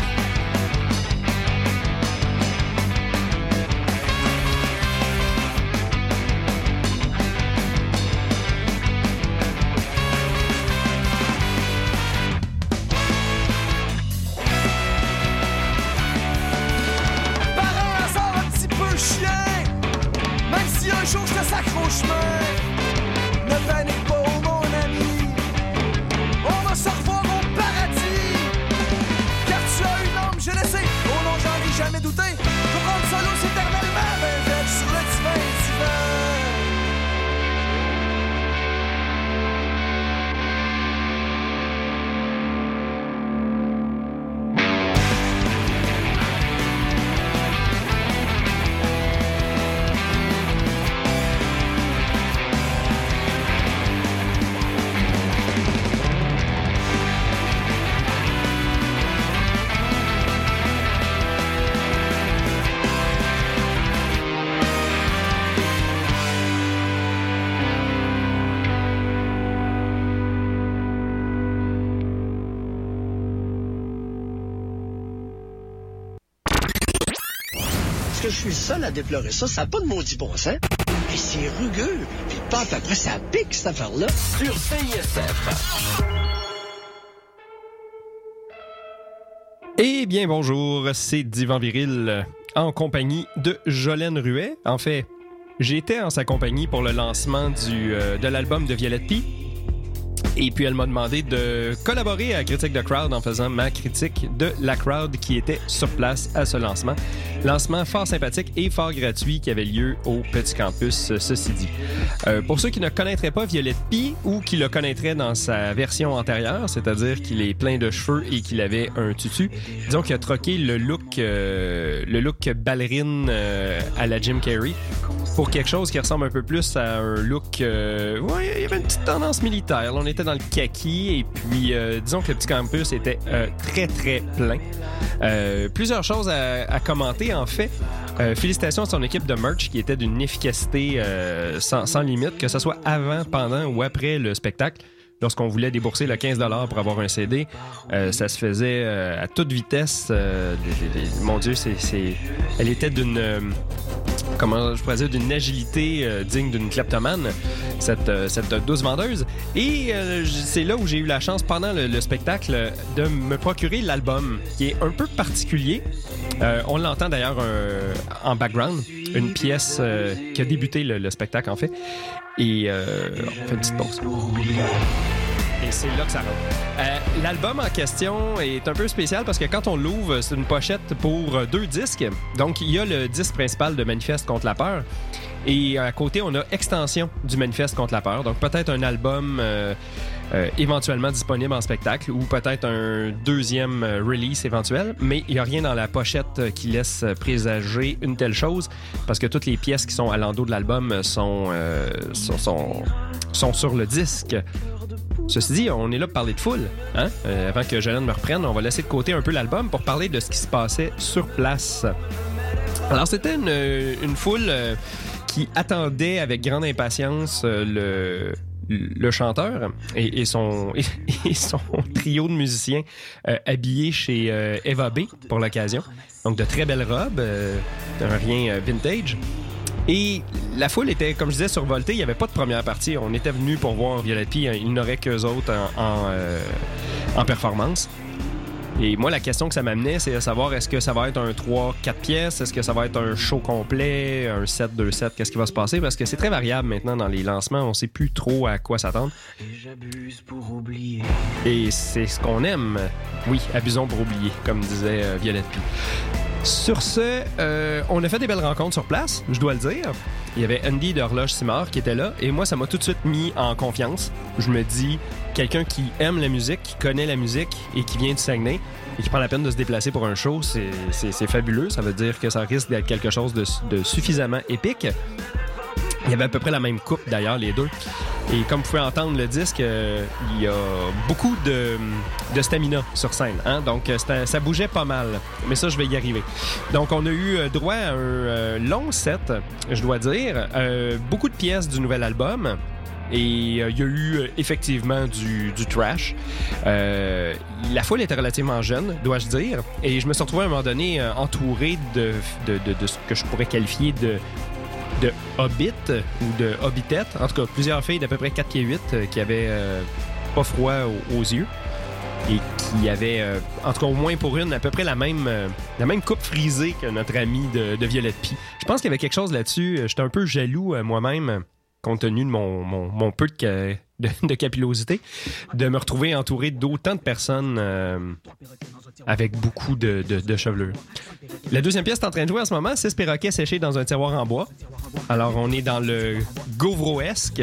Est-ce que je suis le seul à déplorer ça? Ça n'a pas de maudit bon sens. Et c'est rugueux. Puis paf, après, ça pique, cette affaire-là. Sur C I S M. Eh bien, bonjour, c'est Divan Viril en compagnie de Jolène Ruet. En fait, j'étais en sa compagnie pour le lancement du, euh, de l'album de Violette P. Et puis, elle m'a demandé de collaborer à Critique de Crowd en faisant ma critique de la crowd qui était sur place à ce lancement. Lancement fort sympathique et fort gratuit qui avait lieu au Petit Campus, ceci dit. Euh, pour ceux qui ne connaîtraient pas Violette P ou qui le connaîtraient dans sa version antérieure, c'est-à-dire qu'il est plein de cheveux et qu'il avait un tutu, disons qu'il a troqué le look, euh, le look ballerine euh, à la Jim Carrey pour quelque chose qui ressemble un peu plus à un look... Euh, ouais, il y avait une petite tendance militaire. Là, on était dans le kaki et puis euh, disons que le Petit Campus était euh, très très plein. Euh, plusieurs choses à, à commenter en fait. Euh, félicitations à son équipe de merch qui était d'une efficacité euh, sans, sans limite, que ce soit avant, pendant ou après le spectacle. lorsqu'on voulait débourser le quinze dollars pour avoir un C D, euh, ça se faisait euh, à toute vitesse. Euh, les, les, les, mon Dieu, c'est, c'est, elle était d'une... Euh, comment je pourrais dire, d'une agilité euh, digne d'une kleptomane, cette, euh, cette douce vendeuse. Et euh, c'est là où j'ai eu la chance, pendant le, le spectacle, de me procurer l'album, qui est un peu particulier. Euh, on l'entend d'ailleurs euh, en background, une pièce euh, qui a débuté le, le spectacle, en fait. Et euh, on fait une petite pause. Et c'est là que ça rentre. Euh, l'album en question est un peu spécial parce que quand on l'ouvre, c'est une pochette pour deux disques. Donc, il y a le disque principal de Manifeste contre la peur. Et à côté, on a extension du Manifeste contre la peur. Donc, peut-être un album euh, euh, éventuellement disponible en spectacle ou peut-être un deuxième euh, release éventuel. Mais il n'y a rien dans la pochette qui laisse présager une telle chose parce que toutes les pièces qui sont à l'endos de l'album sont, euh, sont, sont, sont sur le disque. Ceci dit, on est là pour parler de foule. Hein? Euh, avant que Jolene me reprenne, on va laisser de côté un peu l'album pour parler de ce qui se passait sur place. Alors, c'était une, une foule euh, qui attendait avec grande impatience euh, le, le chanteur et, et, son, et, et son trio de musiciens euh, habillés chez euh, Eva B pour l'occasion. Donc, de très belles robes, euh, un rien euh, vintage. Et la foule était, comme je disais, survoltée. Il n'y avait pas de première partie. On était venu pour voir Violet P. Il n'aurait qu'eux autres en, en, euh, en performance. Et moi, la question que ça m'amenait, c'est de savoir est-ce que ça va être un trois quatre pièces? Est-ce que ça va être un show complet? Un sept deux sept? Qu'est-ce qui va se passer? Parce que c'est très variable maintenant dans les lancements. On ne sait plus trop à quoi s'attendre. J'abuse pour oublier. Et c'est ce qu'on aime. Oui, abusons pour oublier, comme disait euh, Violet P. Sur ce, euh, on a fait des belles rencontres sur place, je dois le dire. Il y avait Andy de Horloge Simard qui était là et moi, ça m'a tout de suite mis en confiance. Je me dis, quelqu'un qui aime la musique, qui connaît la musique et qui vient de Saguenay et qui prend la peine de se déplacer pour un show, c'est, c'est, c'est fabuleux. Ça veut dire que ça risque d'être quelque chose de, de suffisamment épique. Il y avait à peu près la même coupe, d'ailleurs, les deux. Et comme vous pouvez entendre le disque, euh, il y a beaucoup de, de stamina sur scène. Hein? Donc, ça bougeait pas mal. Mais ça, je vais y arriver. Donc, on a eu droit à un euh, long set, je dois dire. Euh, beaucoup de pièces du nouvel album. Et euh, il y a eu euh, effectivement du, du trash. Euh, la foule était relativement jeune, dois-je dire. Et je me suis retrouvé à un moment donné euh, entouré de, de, de, de ce que je pourrais qualifier de... de Hobbit ou de Hobbitette. En tout cas, plusieurs filles d'à peu près quatre pieds huit euh, qui avaient euh, pas froid aux, aux yeux et qui avaient, euh, en tout cas au moins pour une, à peu près la même, euh, la même coupe frisée que notre amie de, de Violet P. Je pense qu'il y avait quelque chose là-dessus. J'étais un peu jaloux euh, moi-même, compte tenu de mon, mon, mon peu de, de, de capillosité, de me retrouver entouré d'autant de personnes euh, avec beaucoup de, de, de chevelure. La deuxième pièce est en train de jouer en ce moment, six perroquets séchés dans un tiroir en bois. Alors, on est dans le Gauvreauesque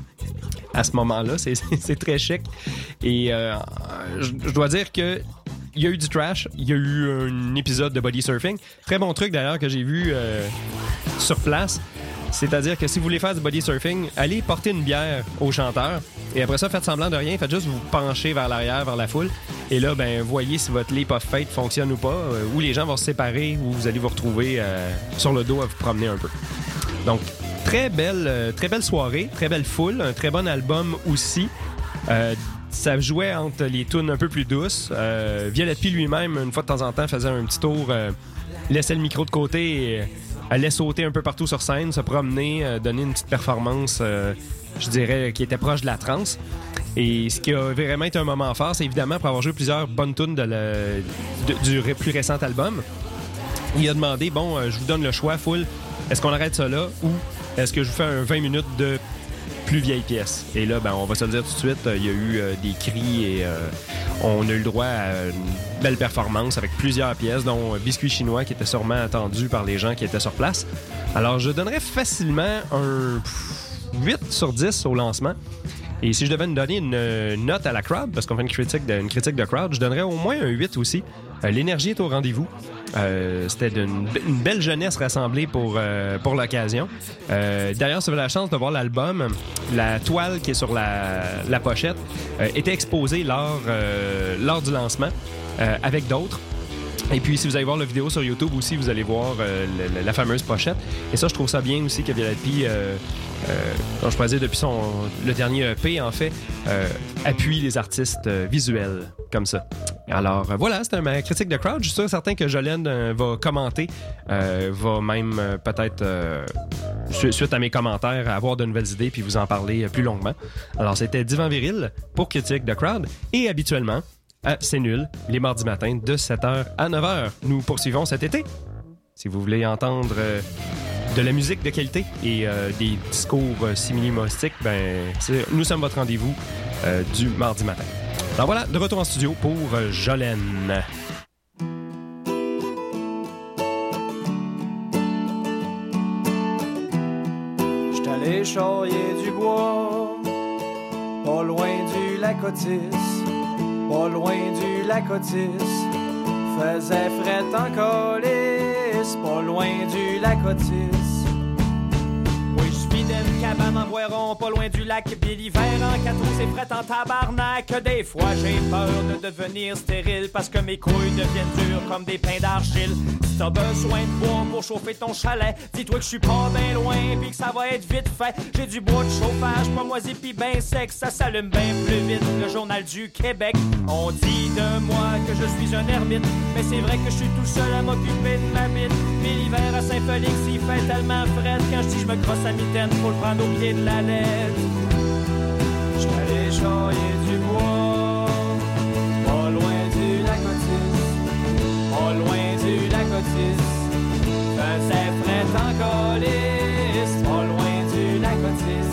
à ce moment-là. C'est, c'est, c'est très chic. Et euh, je, je dois dire que il y a eu du trash. Il y a eu un épisode de body surfing. Très bon truc, d'ailleurs, que j'ai vu euh, sur place. C'est-à-dire que si vous voulez faire du body surfing, allez porter une bière au chanteur. Et après ça, faites semblant de rien. Faites juste vous pencher vers l'arrière, vers la foule. Et là, ben, voyez si votre leap of faith fonctionne ou pas. Euh, ou les gens vont se séparer, ou vous allez vous retrouver euh, sur le dos à vous promener un peu. Donc, très belle, euh, très belle soirée, très belle foule. Un très bon album aussi. Euh, ça jouait entre les tunes un peu plus douces. Euh, Violet P lui-même, une fois de temps en temps, faisait un petit tour, euh, laissait le micro de côté et allait sauter un peu partout sur scène, se promener, euh, donner une petite performance, euh, je dirais, qui était proche de la trance. Et ce qui a vraiment été un moment fort, c'est évidemment pour avoir joué plusieurs bonnes tunes de la, de, du plus récent album. Il a demandé, bon, euh, je vous donne le choix, full, est-ce qu'on arrête ça là ou est-ce que je vous fais un vingt minutes de plus vieille pièce? Et là, ben, on va se le dire tout de suite, il y a eu euh, des cris et euh, on a eu le droit à une belle performance avec plusieurs pièces, dont Biscuit chinois qui était sûrement attendu par les gens qui étaient sur place. Alors, je donnerais facilement un huit sur dix au lancement. Et si je devais me donner une note à la crowd, parce qu'on fait une critique de, une critique de crowd, je donnerais au moins un huit aussi. Euh, l'énergie est au rendez-vous. Euh, c'était une, une belle jeunesse rassemblée pour, euh, pour l'occasion. Euh, d'ailleurs, si vous avez la chance de voir l'album, la toile qui est sur la, la pochette euh, était exposée lors, euh, lors du lancement euh, avec d'autres. Et puis, si vous allez voir la vidéo sur YouTube aussi, vous allez voir euh, la, la fameuse pochette. Et ça, je trouve ça bien aussi que Violette P, euh, euh, comme je pourrais dire, depuis son, le dernier E P, en fait, euh, appuie les artistes euh, visuels comme ça. Alors, euh, voilà, c'était ma critique de crowd. Je suis sûr et certain que Jolène euh, va commenter, euh, va même euh, peut-être, euh, suite à mes commentaires, avoir de nouvelles idées puis vous en parler euh, plus longuement. Alors, c'était Divan Viril pour critique de crowd. Et habituellement, à C'est Nul, les mardis matins de sept heures à neuf heures. Nous poursuivons cet été. Si vous voulez entendre euh, de la musique de qualité et euh, des discours euh, simili-humoristiques, ben, nous sommes votre rendez-vous euh, du mardi matin. Alors voilà, de retour en studio pour euh, Jolène. J'suis allé charrier du bois, pas loin du lac Otis. Pas loin du lac Otis, faisait fret en colis, pas loin du lac Otis. Oui, je vis d'une cabane en Boiron, pas loin du lac, puis l'hiver en cateau, c'est fret en tabarnak. Des fois, j'ai peur de devenir stérile parce que mes couilles deviennent dures comme des pains d'argile. Si t'as besoin de bois pour chauffer ton chalet, dis-toi que je suis pas bien loin pis que ça va être vite fait. J'ai du bois de chauffage, pas moisi pis ben sec, ça s'allume bien plus vite. Le Journal du Québec, on dit de moi que je suis un ermite, mais c'est vrai que je suis tout seul à m'occuper de ma bite. Puis l'hiver à Saint-Félix, il fait tellement frais quand je dis je me crosse à mitaine pour le prendre au pied de la lettre. J'suis allé charrier du bois, pas loin du lac Otis, pas loin du lac Otis, faisait fret en colis, pas loin du lac Otis.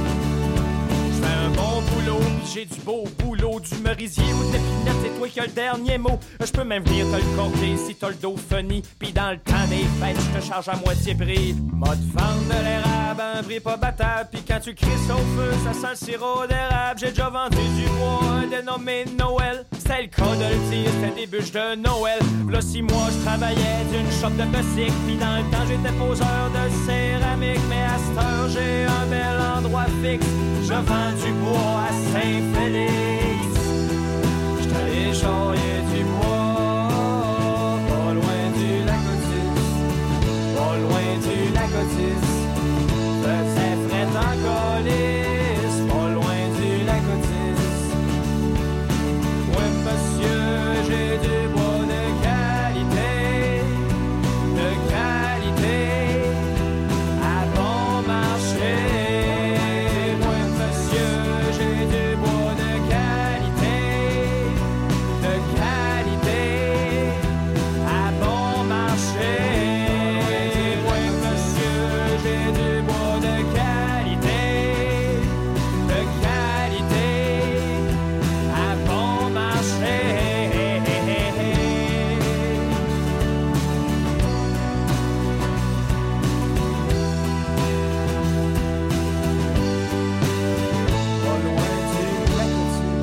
J'fais un bon boulot, pis j'ai du beau boulot, du merisier ou de l'épinette, c'est toi qui as le dernier mot. Je peux même venir te le corder si t'as le dos funny, pis dans le temps des fêtes, j'te charge à moitié prix. M'a te vendre de l'érable, un prix pas battable, pis quand tu crisses au feu, ça sent le sirop d'érable. J'ai déjà vendu du bois dénommé Noël, c'était le cas de le dire, c'était des bûches de Noël. V'là six mois, je travaillais d'une shop de musique, pis dans le temps, j'étais poseur de céramique. Mais à cette heure, j'ai un bel endroit fixe, je vends du bois à Saint-Félix. J'suis allé charrier du bois, pas loin du lac Otis, pas loin du lac Otis, faisait fret en colis, pas loin du lac Otis. Oui, monsieur, j'ai du bois de qualité, de qualité, à bon marché. Oui, monsieur, j'ai du bois de qualité, de qualité, à bon marché. Oui, monsieur, j'ai du bois de qualité, de qualité, à bon marché. Pas loin du lac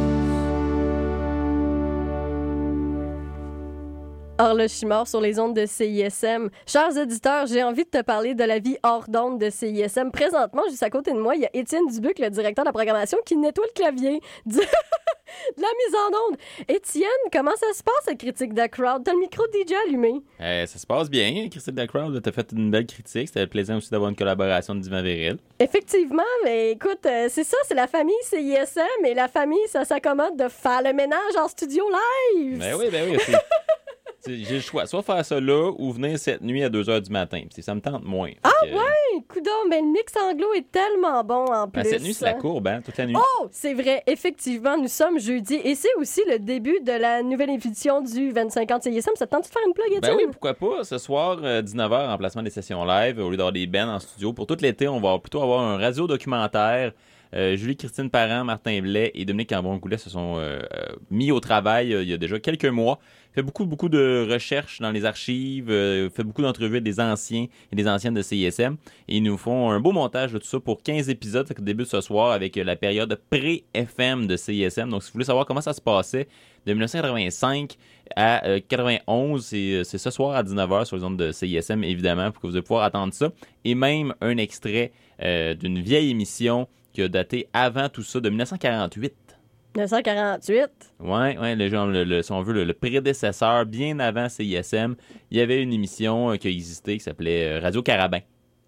Horloge Chimard sur les ondes de C I S M. Chers auditeurs, j'ai envie de te parler de la vie hors d'onde de C I S M. Présentement, juste à côté de moi, il y a Étienne Dubuc, le directeur de la programmation, qui nettoie le clavier du- de la mise en onde. Étienne, comment ça se passe, cette critique de crowd? T'as le micro D J allumé. Euh, ça se passe bien, Christine de Crowd. T'as fait une belle critique. C'était plaisant aussi d'avoir une collaboration de Divan Viril. Effectivement, mais écoute, euh, c'est ça, c'est la famille C I S M et la famille, ça s'accommode de faire le ménage en studio live. Ben oui, ben oui. aussi. Tu sais, j'ai le choix. Soit faire ça là ou venir cette nuit à deux heures du matin. Puis ça me tente moins. Fait Ah que, ouais, coudonc, mais le mix anglo est tellement bon en plus. ben, cette nuit, c'est la courbe, hein, toute la nuit. Oh, c'est vrai, effectivement, nous sommes jeudi et c'est aussi le début de la nouvelle édition du vingt-cinq ans de C I S M. Ça te tente de faire une plug, Étienne? Ben oui, pourquoi pas. Ce soir, euh, dix-neuf heures, emplacement des sessions live. Au lieu d'avoir des bands en studio, pour tout l'été, on va plutôt avoir un radio-documentaire. Euh, Julie-Christine Parent, Martin Blais et Dominique Cambon-Goulet se sont euh, euh, mis au travail euh, il y a déjà quelques mois. Fait beaucoup, beaucoup de recherches dans les archives, euh, fait beaucoup d'entrevues avec des anciens et des anciennes de C I S M. Et ils nous font un beau montage de tout ça pour quinze épisodes qui débute ce soir avec euh, la période pré-F M de C I S M. Donc, si vous voulez savoir comment ça se passait de dix-neuf cent quatre-vingt-cinq à euh, quatre-vingt-onze, c'est, c'est ce soir à dix-neuf heures sur les ondes de C I S M, évidemment, pour que vous allez pouvoir attendre ça. Et même un extrait euh, d'une vieille émission qui a daté avant tout ça, de dix-neuf cent quarante-huit. neuf cent quarante-huit. Oui, ouais, le, genre, le, le, si on veut, le, le prédécesseur, bien avant C I S M, il y avait une émission euh, qui a existé qui s'appelait euh, Radio Carabin.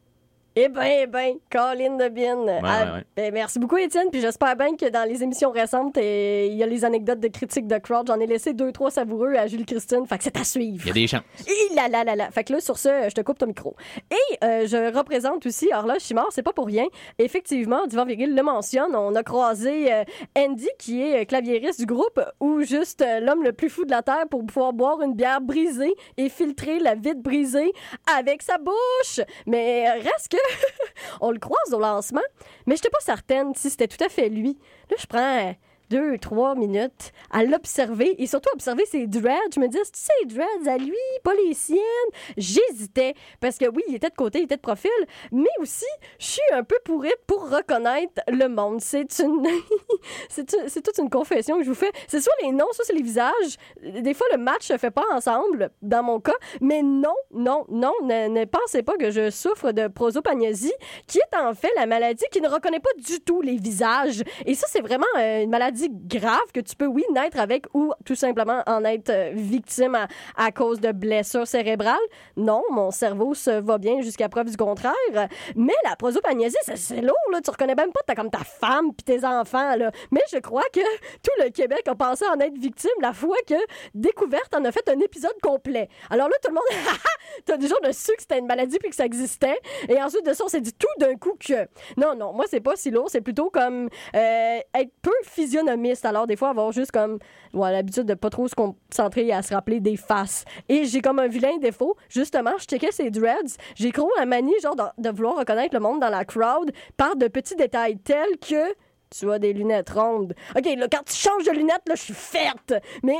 Eh bien, eh bien, Colin de Bin. Ouais, Ah, ouais, ouais. ben, merci beaucoup, Étienne. Puis j'espère bien que dans les émissions récentes, eh, il y a les anecdotes de critiques de crowd. J'en ai laissé deux, trois savoureux à Julie Christine. Fait que c'est à suivre. Il y a des chances. Et là, là, là, là. Fait que là, sur ce, je te coupe ton micro. Et euh, je représente aussi Horloge Chimard, c'est pas pour rien. Effectivement, Divan Viril le mentionne. On a croisé euh, Andy, qui est claviériste du groupe, ou juste euh, l'homme le plus fou de la Terre pour pouvoir boire une bière brisée et filtrer la vitre brisée avec sa bouche. Mais euh, reste que... On le croise au lancement, mais je n'étais pas certaine si c'était tout à fait lui. Là, je prends deux, trois minutes à l'observer et surtout observer ses dreads. Je me dis, c'est-tu ses dreads à lui, pas les siennes? J'hésitais parce que oui, il était de côté, il était de profil, mais aussi, je suis un peu pourrite pour reconnaître le monde. C'est une... c'est, une... c'est toute une confession que je vous fais. C'est soit les noms, soit c'est les visages. Des fois, le match se fait pas ensemble, dans mon cas, mais non, non, non, ne, ne pensez pas que je souffre de prosopagnosie, qui est en fait la maladie qui ne reconnaît pas du tout les visages. Et ça, c'est vraiment euh, une maladie grave que tu peux, oui, naître avec ou tout simplement en être euh, victime à, à cause de blessures cérébrales. Non, mon cerveau se va bien jusqu'à preuve du contraire. Mais la prosopagnosie, c'est, c'est lourd, là. Tu reconnais même pas t'as comme ta femme puis tes enfants, là. Mais je crois que tout le Québec a pensé en être victime la fois que Découverte en a fait un épisode complet. Alors là, tout le monde... T'as déjà su que c'était une maladie puis que ça existait. Et ensuite de ça, on s'est dit tout d'un coup que... Non, non, moi, c'est pas si lourd. C'est plutôt comme euh, être peu physionomiste. Alors, des fois, avoir juste comme ouais, l'habitude de pas trop se concentrer à se rappeler des faces. Et j'ai comme un vilain défaut. Justement, je checkais ses dreads. J'ai gros la manie, genre, de, de vouloir reconnaître le monde dans la crowd par de petits détails tels que tu as des lunettes rondes. OK, là, quand tu changes de lunettes, là, je suis faite. Mais...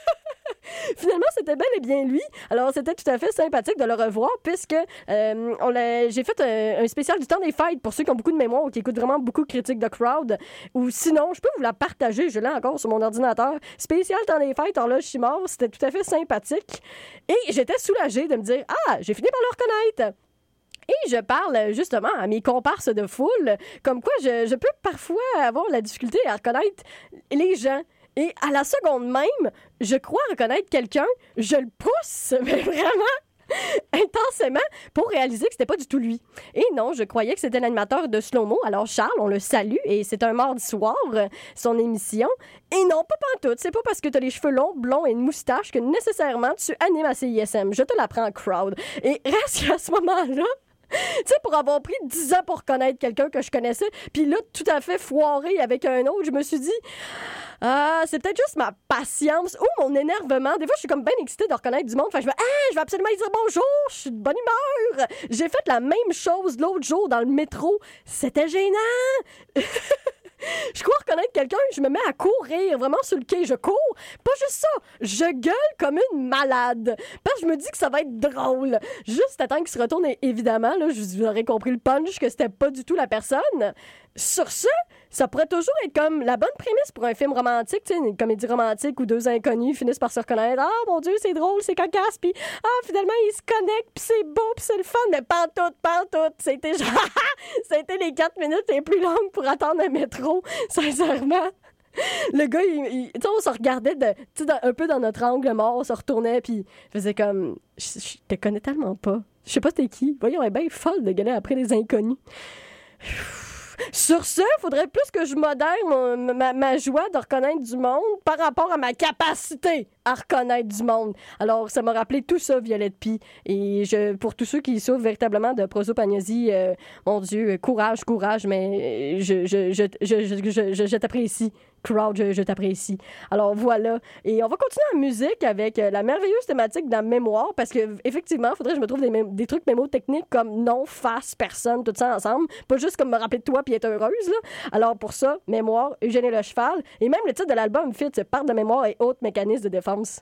Finalement, c'était bel et bien lui. Alors, c'était tout à fait sympathique de le revoir puisque euh, on l'a, j'ai fait un, un spécial du temps des fêtes pour ceux qui ont beaucoup de mémoire ou qui écoutent vraiment beaucoup Critique de Crowd. Ou sinon, je peux vous la partager. Je l'ai encore sur mon ordinateur. Spécial temps des fêtes, Horloge Chimard. C'était tout à fait sympathique. Et j'étais soulagée de me dire « Ah, j'ai fini par le reconnaître! » Et je parle justement à mes comparses de foule, comme quoi je, je peux parfois avoir la difficulté à reconnaître les gens. Et à la seconde même, je crois reconnaître quelqu'un, je le pousse, mais vraiment intensément, pour réaliser que c'était pas du tout lui. Et non, je croyais que c'était l'animateur de Slow Mo. Alors Charles, on le salue, et c'est un mardi soir, son émission. Et non, pas pantoute, c'est pas parce que t'as les cheveux longs, blonds et une moustache que nécessairement tu animes à C I S M. Je te l'apprends, crowd. Et reste qu'à ce moment-là, tu sais, pour avoir pris dix ans pour reconnaître quelqu'un que je connaissais, puis là, tout à fait foiré avec un autre, je me suis dit, ah, c'est peut-être juste ma patience ou mon énervement. Des fois, je suis comme bien excitée de reconnaître du monde. Fait que je me dis, ah, je vais absolument dire bonjour, je suis de bonne humeur. J'ai fait la même chose l'autre jour dans le métro. C'était gênant. Je crois reconnaître quelqu'un, je me mets à courir, vraiment sur le quai, je cours. Pas juste ça, je gueule comme une malade. Parce que je me dis que ça va être drôle. Juste à temps qu'il se retourne, et évidemment, là, je vous aurais compris le punch que c'était pas du tout la personne. Sur ce, ça pourrait toujours être comme la bonne prémisse pour un film romantique, tu sais, une comédie romantique où deux inconnus finissent par se reconnaître. Ah, mon Dieu, c'est drôle, c'est cocasse, puis ah, finalement, ils se connectent, puis c'est beau, puis c'est le fun, mais pantoute, pantoute. C'était genre, c'était les quatre minutes les plus longues pour attendre un métro, sincèrement. Le gars, il, il, tu sais, on se regardait de, tu sais, un peu dans notre angle mort, on se retournait, puis faisait comme, je, je te connais tellement pas. Je sais pas t'es qui. Voyons, elle est bien folle de gueuler après les inconnus. Sur ce, il faudrait plus que je modère mon, ma, ma joie de reconnaître du monde par rapport à ma capacité à reconnaître du monde. Alors, ça m'a rappelé tout ça, Violette Pie. Et je, pour tous ceux qui souffrent véritablement de prosopagnosie, euh, mon Dieu, courage, courage, mais je, je, je, je, je, je, je, je t'apprécie. Crowd, je, je t'apprécie. Alors voilà. Et on va continuer en musique avec la merveilleuse thématique de la mémoire, parce que effectivement, il faudrait que je me trouve des, mé- des trucs mémo techniques comme nom, face, personne, tout ça ensemble. Pas juste comme me rappeler de toi puis être heureuse, là. Alors pour ça, mémoire, Eugénie Le Cheval. Et même le titre de l'album fit, c'est Part de mémoire et autres mécanismes de défense.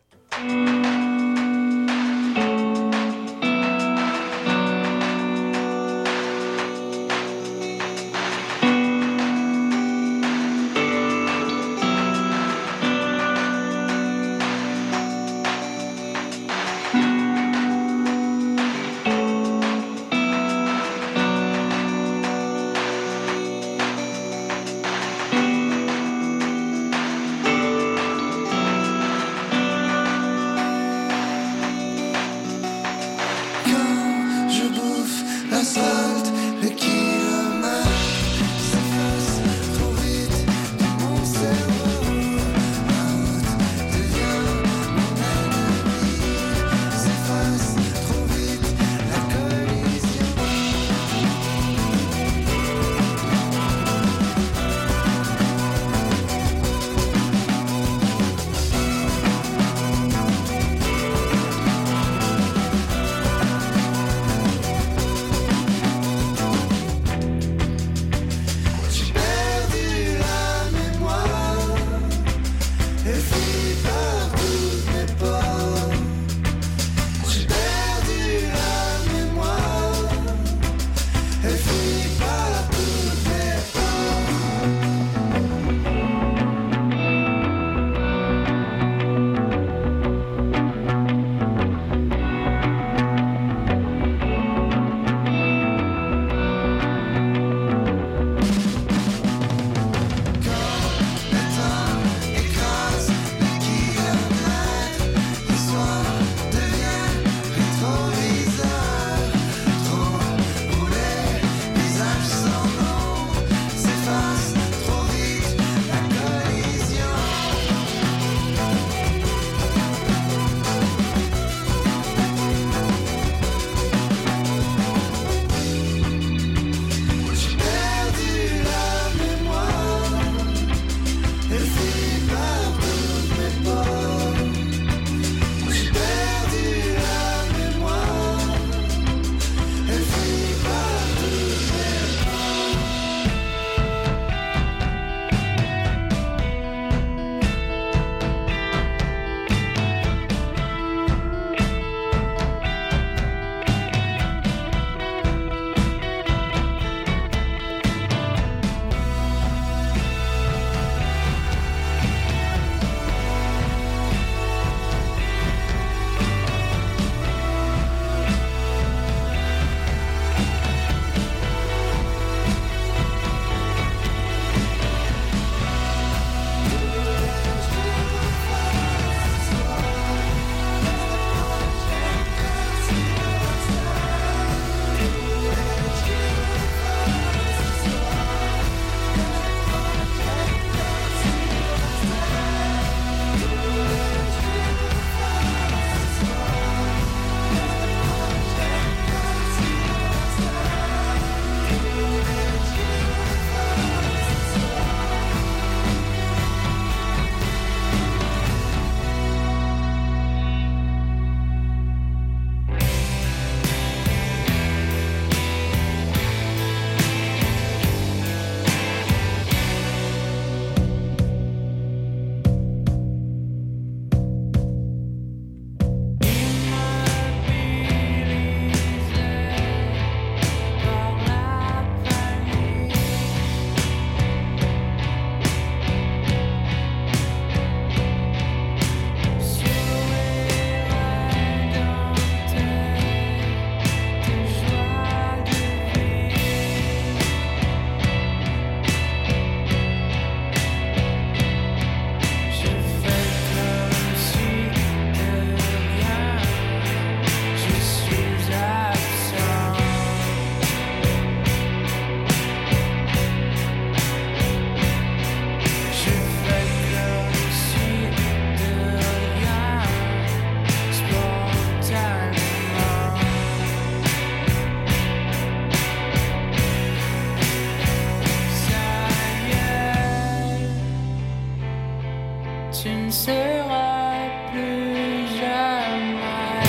Tu ne seras plus jamais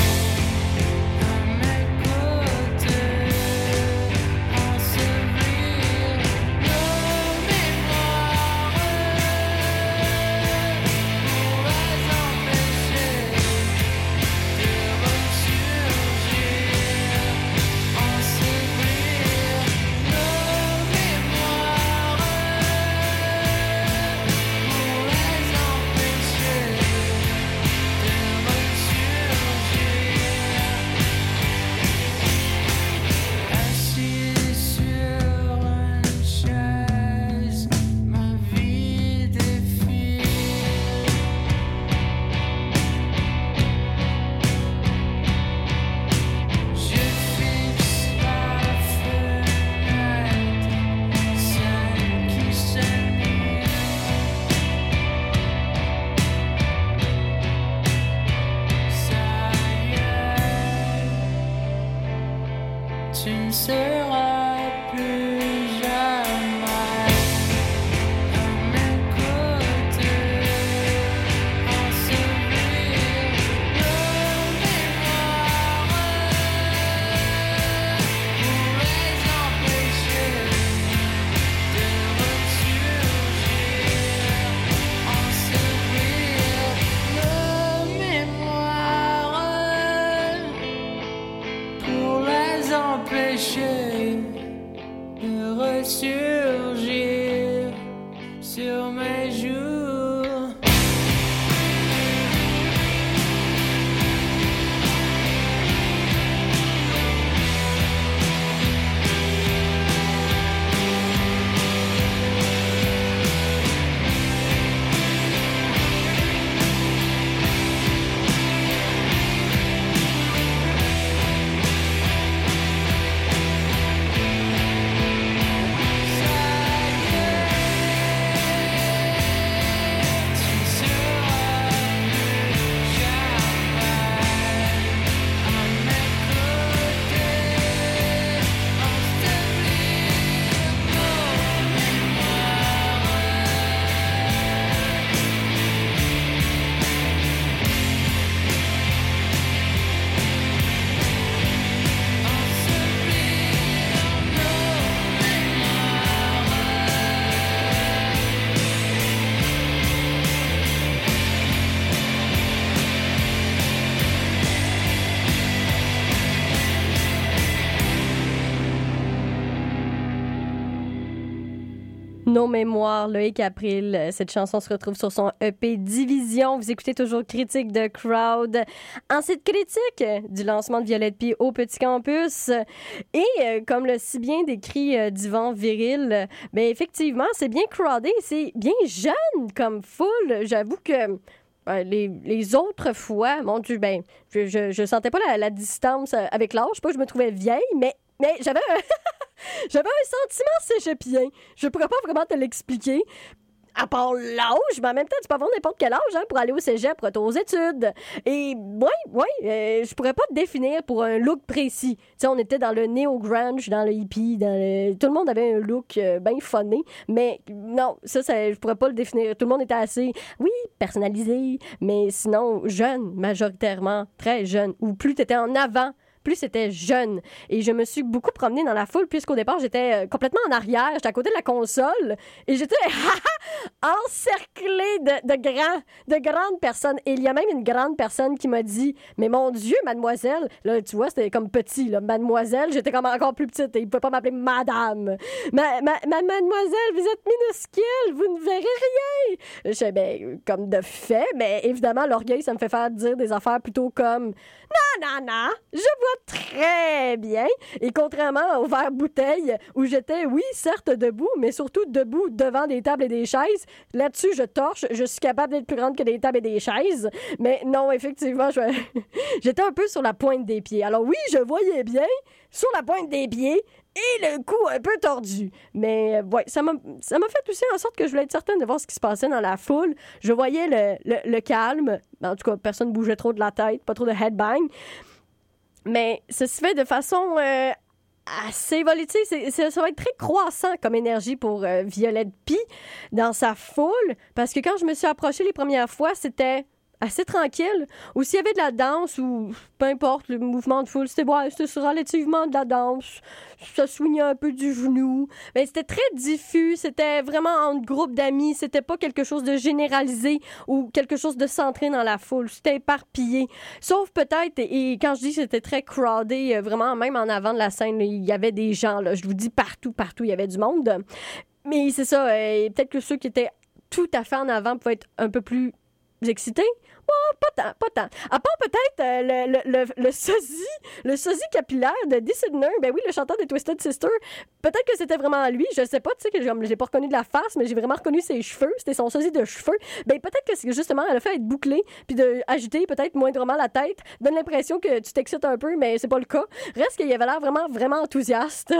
à mes côtés, ensevelir nos mémoires pour les empêcher de ressurgir, ensevelir nos mémoires pour les empêcher de ressurgir. Assis sur une chaise, ma vie défile. Je fixe la fenêtre, celle qui s'annule. Ça y est, tu ne seras plus jamais à mes côtés, ensevelir nos mémoires pour les empêcher de ressurgir, ensevelir nos mémoires pour les empêcher de ressurgir sur mes joues. Nos mémoires, Loïc April. Cette chanson se retrouve sur son E P Division. Vous écoutez toujours Critique de Crowd. En cette critique du lancement de Violette P au Petit Campus. Et euh, comme l'a si bien décrit euh, Divan Viril, ben effectivement, c'est bien crowdé, c'est bien jeune comme foule. J'avoue que euh, les, les autres fois, mon Dieu, ben, je, je, je sentais pas la, la distance avec l'âge. Je sais pas que je me trouvais vieille, mais, mais j'avais un... J'avais un sentiment cégepien. Je pourrais pas vraiment te l'expliquer. À part l'âge, mais en même temps, tu peux avoir n'importe quel âge hein, pour aller au cégep, retour aux études. Et oui, oui, euh, je pourrais pas te définir pour un look précis. Tu sais, on était dans le néo-grunge, dans le hippie, dans le... tout le monde avait un look euh, bien funné, mais non, ça, ça, je pourrais pas le définir. Tout le monde était assez, oui, personnalisé, mais sinon, jeune, majoritairement, très jeune. Ou plus t'étais en avant, plus c'était jeune. Et je me suis beaucoup promenée dans la foule, puisqu'au départ, j'étais complètement en arrière. J'étais à côté de la console. Et j'étais encerclée de, de, grands, de grandes personnes. Et il y a même une grande personne qui m'a dit « Mais mon Dieu, mademoiselle! » Là, tu vois, c'était comme petit, là. Mademoiselle, j'étais comme encore plus petite. Et il ne pouvait pas m'appeler madame. Ma, ma, ma mademoiselle, vous êtes minuscule. Vous ne verrez rien. Je sais, ben, comme de fait. Mais évidemment, l'orgueil, ça me fait faire dire des affaires plutôt comme « Non, non, non, je vois très bien. » Et contrairement au verre bouteille, où j'étais, oui, certes debout, mais surtout debout devant des tables et des chaises, là-dessus, je torche. Je suis capable d'être plus grande que des tables et des chaises. Mais non, effectivement, je... j'étais un peu sur la pointe des pieds. Alors oui, je voyais bien sur la pointe des pieds et le cou un peu tordu. Mais ouais, ça m'a, ça m'a fait aussi en sorte que je voulais être certaine de voir ce qui se passait dans la foule. Je voyais le, le, le calme. En tout cas, personne ne bougeait trop de la tête, pas trop de headbang. Mais ça se fait de façon euh, assez volatile. C'est, c'est, ça va être très croissant comme énergie pour euh, Violette P dans sa foule. Parce que quand je me suis approchée les premières fois, c'était assez tranquille. Ou s'il y avait de la danse ou peu importe, le mouvement de foule, c'était, ouais, c'était relativement de la danse. Ça soignait un peu du genou. Mais c'était très diffus. C'était vraiment en groupe d'amis. C'était pas quelque chose de généralisé ou quelque chose de centré dans la foule. C'était éparpillé. Sauf peut-être, et quand je dis que c'était très crowded, vraiment, même en avant de la scène, là, il y avait des gens. Là, je vous dis partout, partout, il y avait du monde. Mais c'est ça. Euh, peut-être que ceux qui étaient tout à fait en avant pouvaient être un peu plus excités. Oh, pas tant, pas tant. À part peut-être euh, le, le, le, le sosie, le sosie capillaire de Dee Snider, ben oui, le chanteur des Twisted Sister. Peut-être que c'était vraiment lui, je sais pas, tu sais, que je l'ai pas reconnu de la face, mais j'ai vraiment reconnu ses cheveux, c'était son sosie de cheveux. Ben peut-être que c'est justement, elle a fait être bouclée, puis de agiter peut-être moindrement la tête, donne l'impression que tu t'excites un peu, mais c'est pas le cas. Reste qu'il avait l'air vraiment, vraiment enthousiaste.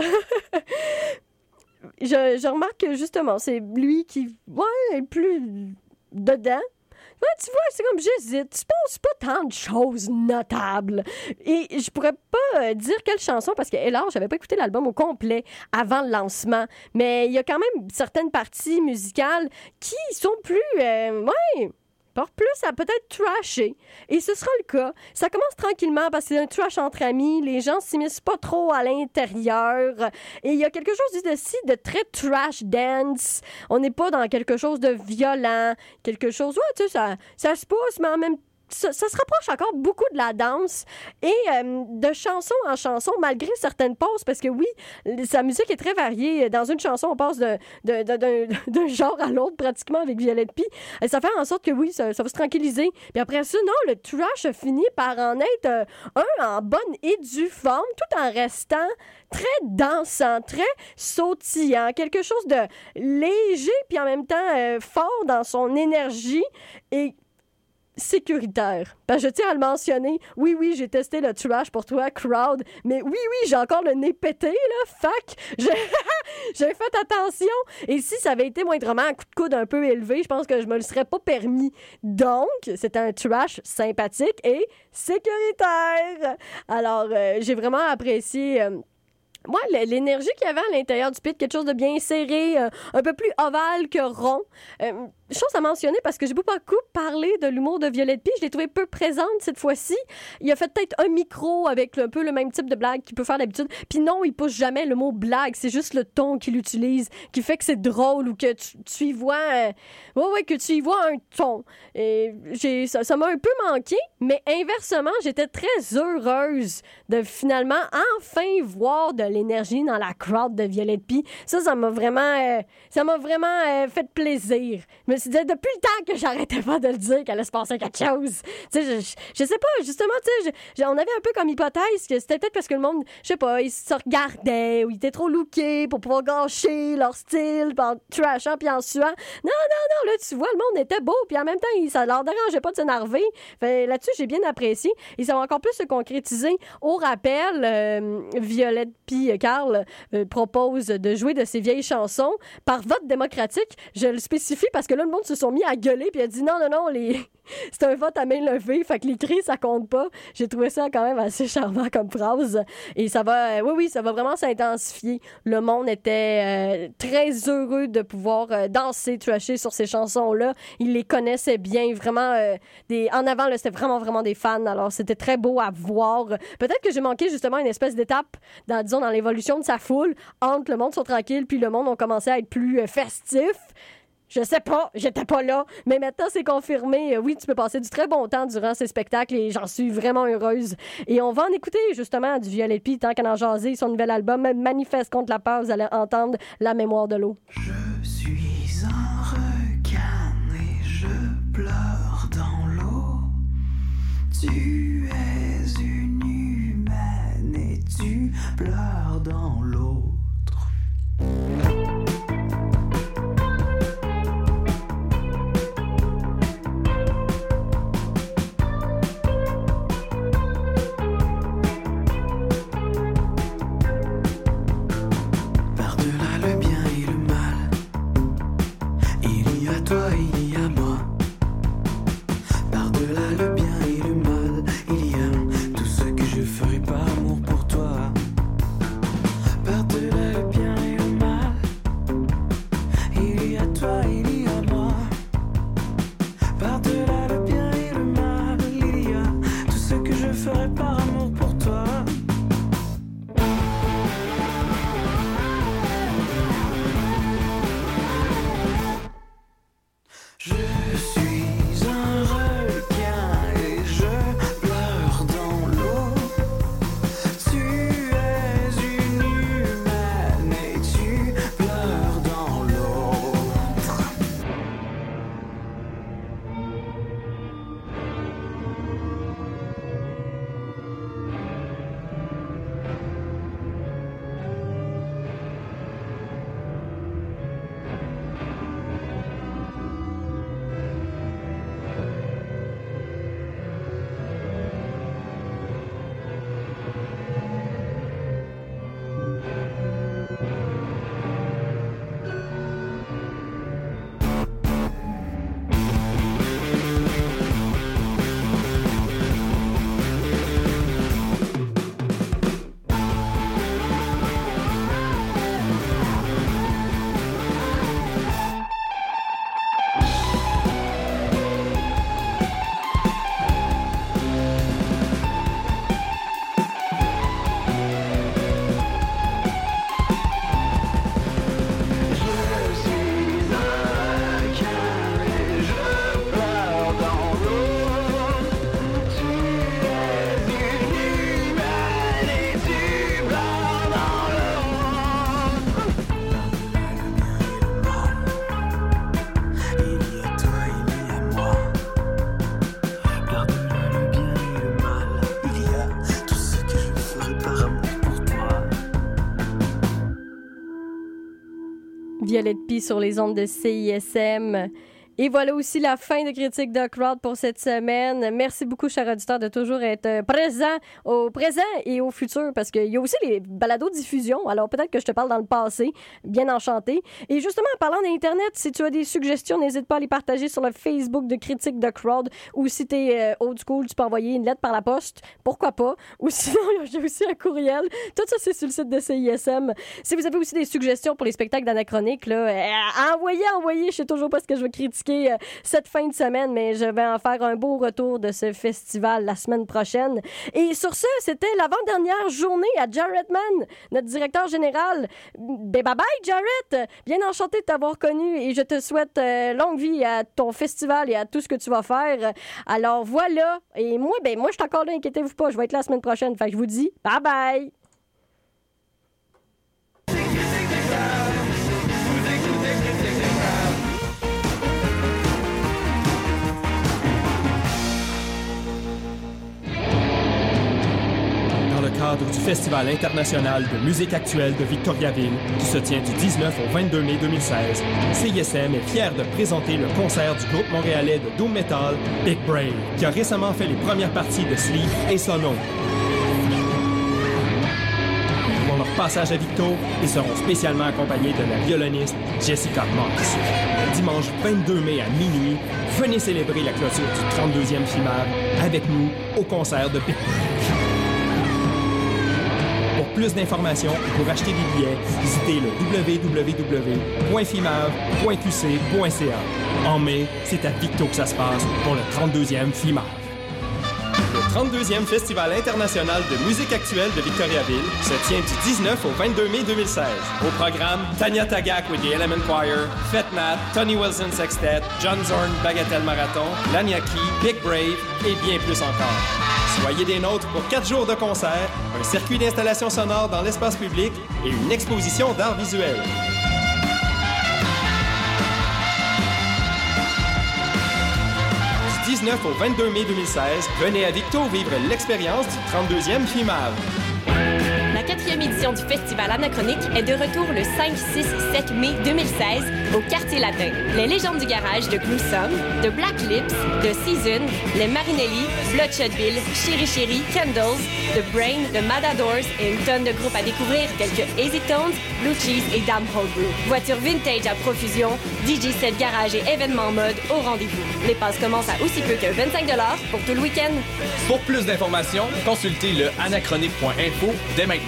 je, je remarque que justement, c'est lui qui, ouais, est plus dedans. Ouais, tu vois, c'est comme j'hésite. Tu penses pas tant de choses notables. Et je pourrais pas euh, dire quelle chanson, parce que, hélas, j'avais pas écouté l'album au complet avant le lancement. Mais il y a quand même certaines parties musicales qui sont plus, euh, ouais, portent plus à peut-être trasher. Et ce sera le cas. Ça commence tranquillement parce que c'est un trash entre amis. Les gens s'immiscent pas trop à l'intérieur. Et il y a quelque chose ici de très trash dance. On n'est pas dans quelque chose de violent. Quelque chose, ouais, tu sais, ça, ça se pousse, mais en même temps, Ça, ça se rapproche encore beaucoup de la danse et euh, de chanson en chanson, malgré certaines pauses, parce que oui, sa musique est très variée. Dans une chanson, on passe de, de, de, d'un, d'un genre à l'autre, pratiquement, avec Violette P. Et ça fait en sorte que oui, ça, ça va se tranquilliser. Puis après ça, non, le trash finit par en être euh, un en bonne et due forme, tout en restant très dansant, très sautillant, quelque chose de léger, puis en même temps euh, fort dans son énergie et sécuritaire. Parce que je tiens à le mentionner. Oui, oui, j'ai testé le trash pour toi, crowd, mais oui, oui, j'ai encore le nez pété, là, fac. J'ai, j'ai fait attention. Et si ça avait été moindrement un coup de coude un peu élevé, je pense que je me le serais pas permis. Donc, c'était un trash sympathique et sécuritaire. Alors, euh, j'ai vraiment apprécié... Euh, Ouais, l'énergie qu'il y avait à l'intérieur du pit, quelque chose de bien serré, euh, un peu plus ovale que rond. Euh, chose à mentionner parce que j'ai beaucoup parlé de l'humour de Violette P. Je l'ai trouvé peu présente cette fois-ci. Il a fait peut-être un micro avec un peu le même type de blague qu'il peut faire d'habitude. Puis non, il pousse jamais le mot blague. C'est juste le ton qu'il utilise qui fait que c'est drôle ou que tu, tu y vois... Euh, ouais, ouais, que tu y vois un ton. Et j'ai, ça, ça m'a un peu manqué, mais inversement, j'étais très heureuse de finalement enfin voir de l'énergie dans la crowd de Violette P. Ça, ça m'a vraiment, euh, ça m'a vraiment euh, fait plaisir. Je me suis dit, depuis le temps que j'arrêtais pas de le dire qu'elle allait se passer quelque chose. Tu sais, je, je, je sais pas, justement, tu sais, je, je, on avait un peu comme hypothèse que c'était peut-être parce que le monde, je sais pas, ils se regardaient ou ils étaient trop lookés pour pouvoir gâcher leur style en trashant puis en suant. Non, non, non, là, tu vois, le monde était beau puis en même temps, ça leur dérangeait pas de s'énerver. Fait, là-dessus, j'ai bien apprécié. Et ça va encore plus se concrétiser. Au rappel, euh, Violette P. Carl euh, propose de jouer de ses vieilles chansons par vote démocratique. Je le spécifie parce que là, le monde se sont mis à gueuler puis a dit non, non, non, les... c'est un vote à main levée, fait que les cris, ça compte pas. J'ai trouvé ça quand même assez charmant comme phrase. Et ça va, euh, oui, oui, ça va vraiment s'intensifier. Le monde était euh, très heureux de pouvoir euh, danser, trasher sur ces chansons-là. Ils les connaissaient bien, vraiment. Euh, des... En avant, là, c'était vraiment, vraiment des fans. Alors, c'était très beau à voir. Peut-être que j'ai manqué justement une espèce d'étape dans, disons, dans l'évolution de sa foule, entre le monde sont tranquilles puis le monde ont commencé à être plus euh, festif. Je sais pas, j'étais pas là, mais maintenant c'est confirmé. Oui, tu peux passer du très bon temps durant ces spectacles et j'en suis vraiment heureuse. Et on va en écouter justement du Violette P tant qu'elle en jasait, son nouvel album Manifeste contre la peur. Vous allez entendre La mémoire de l'eau. Je suis un requin et je pleure dans l'eau. Tu es une humaine et tu pleures dans l'autre. Par-delà le bien et le mal, il y a toi, il y a moi. Par-delà le bien et le mal, Je suis un requin et je pleure dans l'eau. Tu es une humaine et tu pleures dans l'autre. Violette P sur les ondes de C I S M. Et voilà aussi la fin de Critique de Crowd pour cette semaine. Merci beaucoup, chers auditeurs, de toujours être présents au présent et au futur, parce qu'il y a aussi les balados-diffusions. Alors, peut-être que je te parle dans le passé. Bien enchanté. Et justement, en parlant d'Internet, si tu as des suggestions, n'hésite pas à les partager sur le Facebook de Critique de Crowd. Ou si tu es euh, old school, tu peux envoyer une lettre par la poste. Pourquoi pas? Ou sinon, j'ai aussi un courriel. Tout ça, c'est sur le site de C I S M. Si vous avez aussi des suggestions pour les spectacles d'Anachronique, là, euh, envoyez, envoyez. Je sais toujours pas ce que je veux critiquer cette fin de semaine, mais je vais en faire un beau retour de ce festival la semaine prochaine. Et sur ce, c'était l'avant-dernière journée à Jarrettman, notre directeur général. Ben bye bye, Jarrett! Bien enchanté de t'avoir connu et je te souhaite euh, longue vie à ton festival et à tout ce que tu vas faire. Alors voilà. Et moi, ben moi, je suis encore là, inquiétez-vous pas, je vais être là la semaine prochaine. Fait que je vous dis bye bye! Dans le cadre du Festival international de musique actuelle de Victoriaville, qui se tient du dix-neuf au vingt-deux mai deux mille seize, C I S M est fier de présenter le concert du groupe montréalais de doom metal Big Brave, qui a récemment fait les premières parties de Sleep et Sono. Pour leur passage à Victo, ils seront spécialement accompagnés de la violoniste Jessica Moss. Le dimanche vingt-deux mai à minuit, venez célébrer la clôture du trente-deuxième FIMAV avec nous au concert de Big Brave. Pour plus d'informations et pour acheter des billets, visitez le w w w point fimav point q c point c a. En mai, c'est à Victo que ça se passe pour le trente-deuxième FIMAV. Le trente-deuxième Festival international de musique actuelle de Victoriaville se tient du dix-neuf au vingt-deux mai deux mille seize. Au programme, Tanya Tagak with the Element Choir, Fetmat, Tony Wilson Sextet, John Zorn Bagatelle Marathon, Laniaki, Big Brave et bien plus encore. Soyez des nôtres pour quatre jours de concert, un circuit d'installation sonore dans l'espace public et une exposition d'art visuel. Du dix-neuf au vingt-deux mai deux mille seize, venez à Victo vivre l'expérience du trente-deuxième FIMAV. La quatrième édition du Festival Anachronique est de retour le cinq, six et sept mai deux mille seize au Quartier Latin. Les légendes du garage de Gruesome, de Black Lips, de Season, les Marinelli, Bloodshot Bill, Chéri Chéri, Candles, The Brain, The Matadors et une tonne de groupes à découvrir tels que Easy Tones, Blue Cheese et Damn Whole Brew. Voitures vintage à profusion, D J set garage et événements mode au rendez-vous. Les passes commencent à aussi peu que vingt-cinq dollars pour tout le week-end. Pour plus d'informations, consultez le anachronique point info dès maintenant.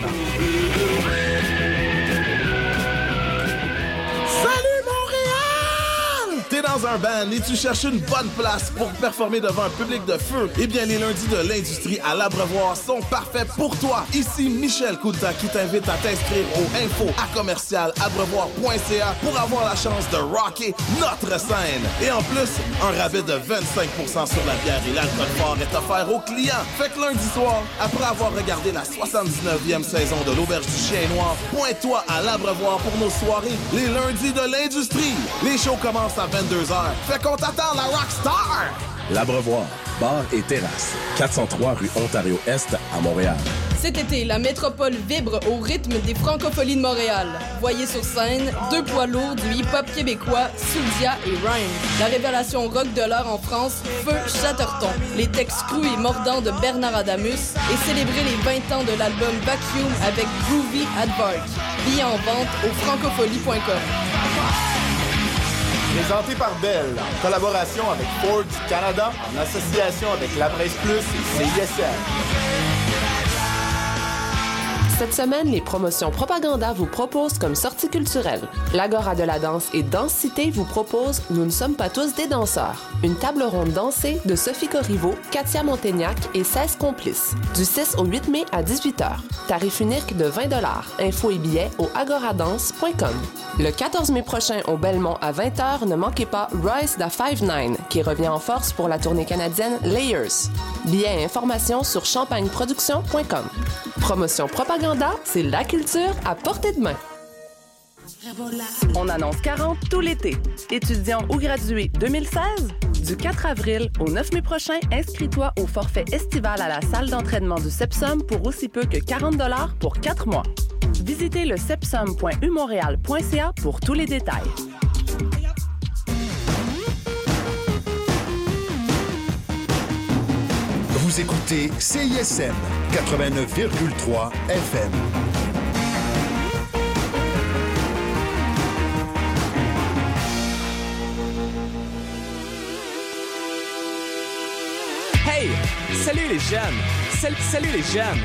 Salut Montréal! T'es dans dans un band et tu cherches une bonne place pour performer devant un public de feu, eh bien, les lundis de l'industrie à l'Abreuvoir sont parfaits pour toi. Ici Michel Couta qui t'invite à t'inscrire au info à commercial abreuvoir point c a pour avoir la chance de rocker notre scène. Et en plus, un rabais de vingt-cinq pour cent sur la bière et l'alcool fort est offert aux clients. Fait que lundi soir, après avoir regardé la soixante-dix-neuvième saison de l'Auberge du Chien Noir, pointe-toi à l'Abreuvoir pour nos soirées, les lundis de l'industrie. Les shows commencent à vingt-deux heures. Fait qu'on t'attend la Rockstar! L'Abreuvoir, bar et terrasse, quatre cent trois rue Ontario-Est à Montréal. Cet été, la métropole vibre au rythme des francopholies de Montréal. Voyez sur scène deux poids lourds du hip-hop québécois, Suldia et Rhyme. La révélation rock de l'heure en France, Feu Chatterton. Les textes crus et mordants de Bernard Adamus et célébrer les vingt ans de l'album Vacuum avec Groovy Advark. Billets en vente au francophonie point com. Présenté par Bell, en collaboration avec Ford du Canada, en association avec La Presse Plus et C I S M. Cette semaine, les promotions Propaganda vous proposent comme sortie culturelle. L'Agora de la danse et Danse Cité vous propose Nous ne sommes pas tous des danseurs. Une table ronde dansée de Sophie Corriveau, Katia Montaignac et seize complices. Du six au huit mai à dix-huit heures. Tarif unique de vingt dollars. Infos et billets au agoradance point com. Le quatorze mai prochain au Belmont à vingt heures, ne manquez pas Rise da five nine qui revient en force pour la tournée canadienne Layers. Billets et informations sur champagne production point com. Promotion Propaganda, c'est la culture à portée de main. On annonce quarante tout l'été. Étudiants ou gradués deux mille seize? Du quatre avril au neuf mai prochain, inscris-toi au forfait estival à la salle d'entraînement du Sepsum pour aussi peu que quarante dollars pour quatre mois. Visitez le sepsum point u montréal point c a pour tous les détails. Vous écoutez C I S M quatre-vingt-neuf virgule trois F M. Hey! Salut les jeunes! Sal- salut les jeunes!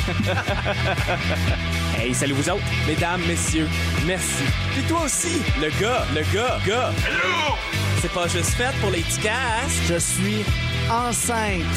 Hey, salut vous autres! Mesdames, messieurs, merci. Puis toi aussi, le gars, le gars, gars! Hello! C'est pas juste fait pour les petits casques. Je suis enceinte.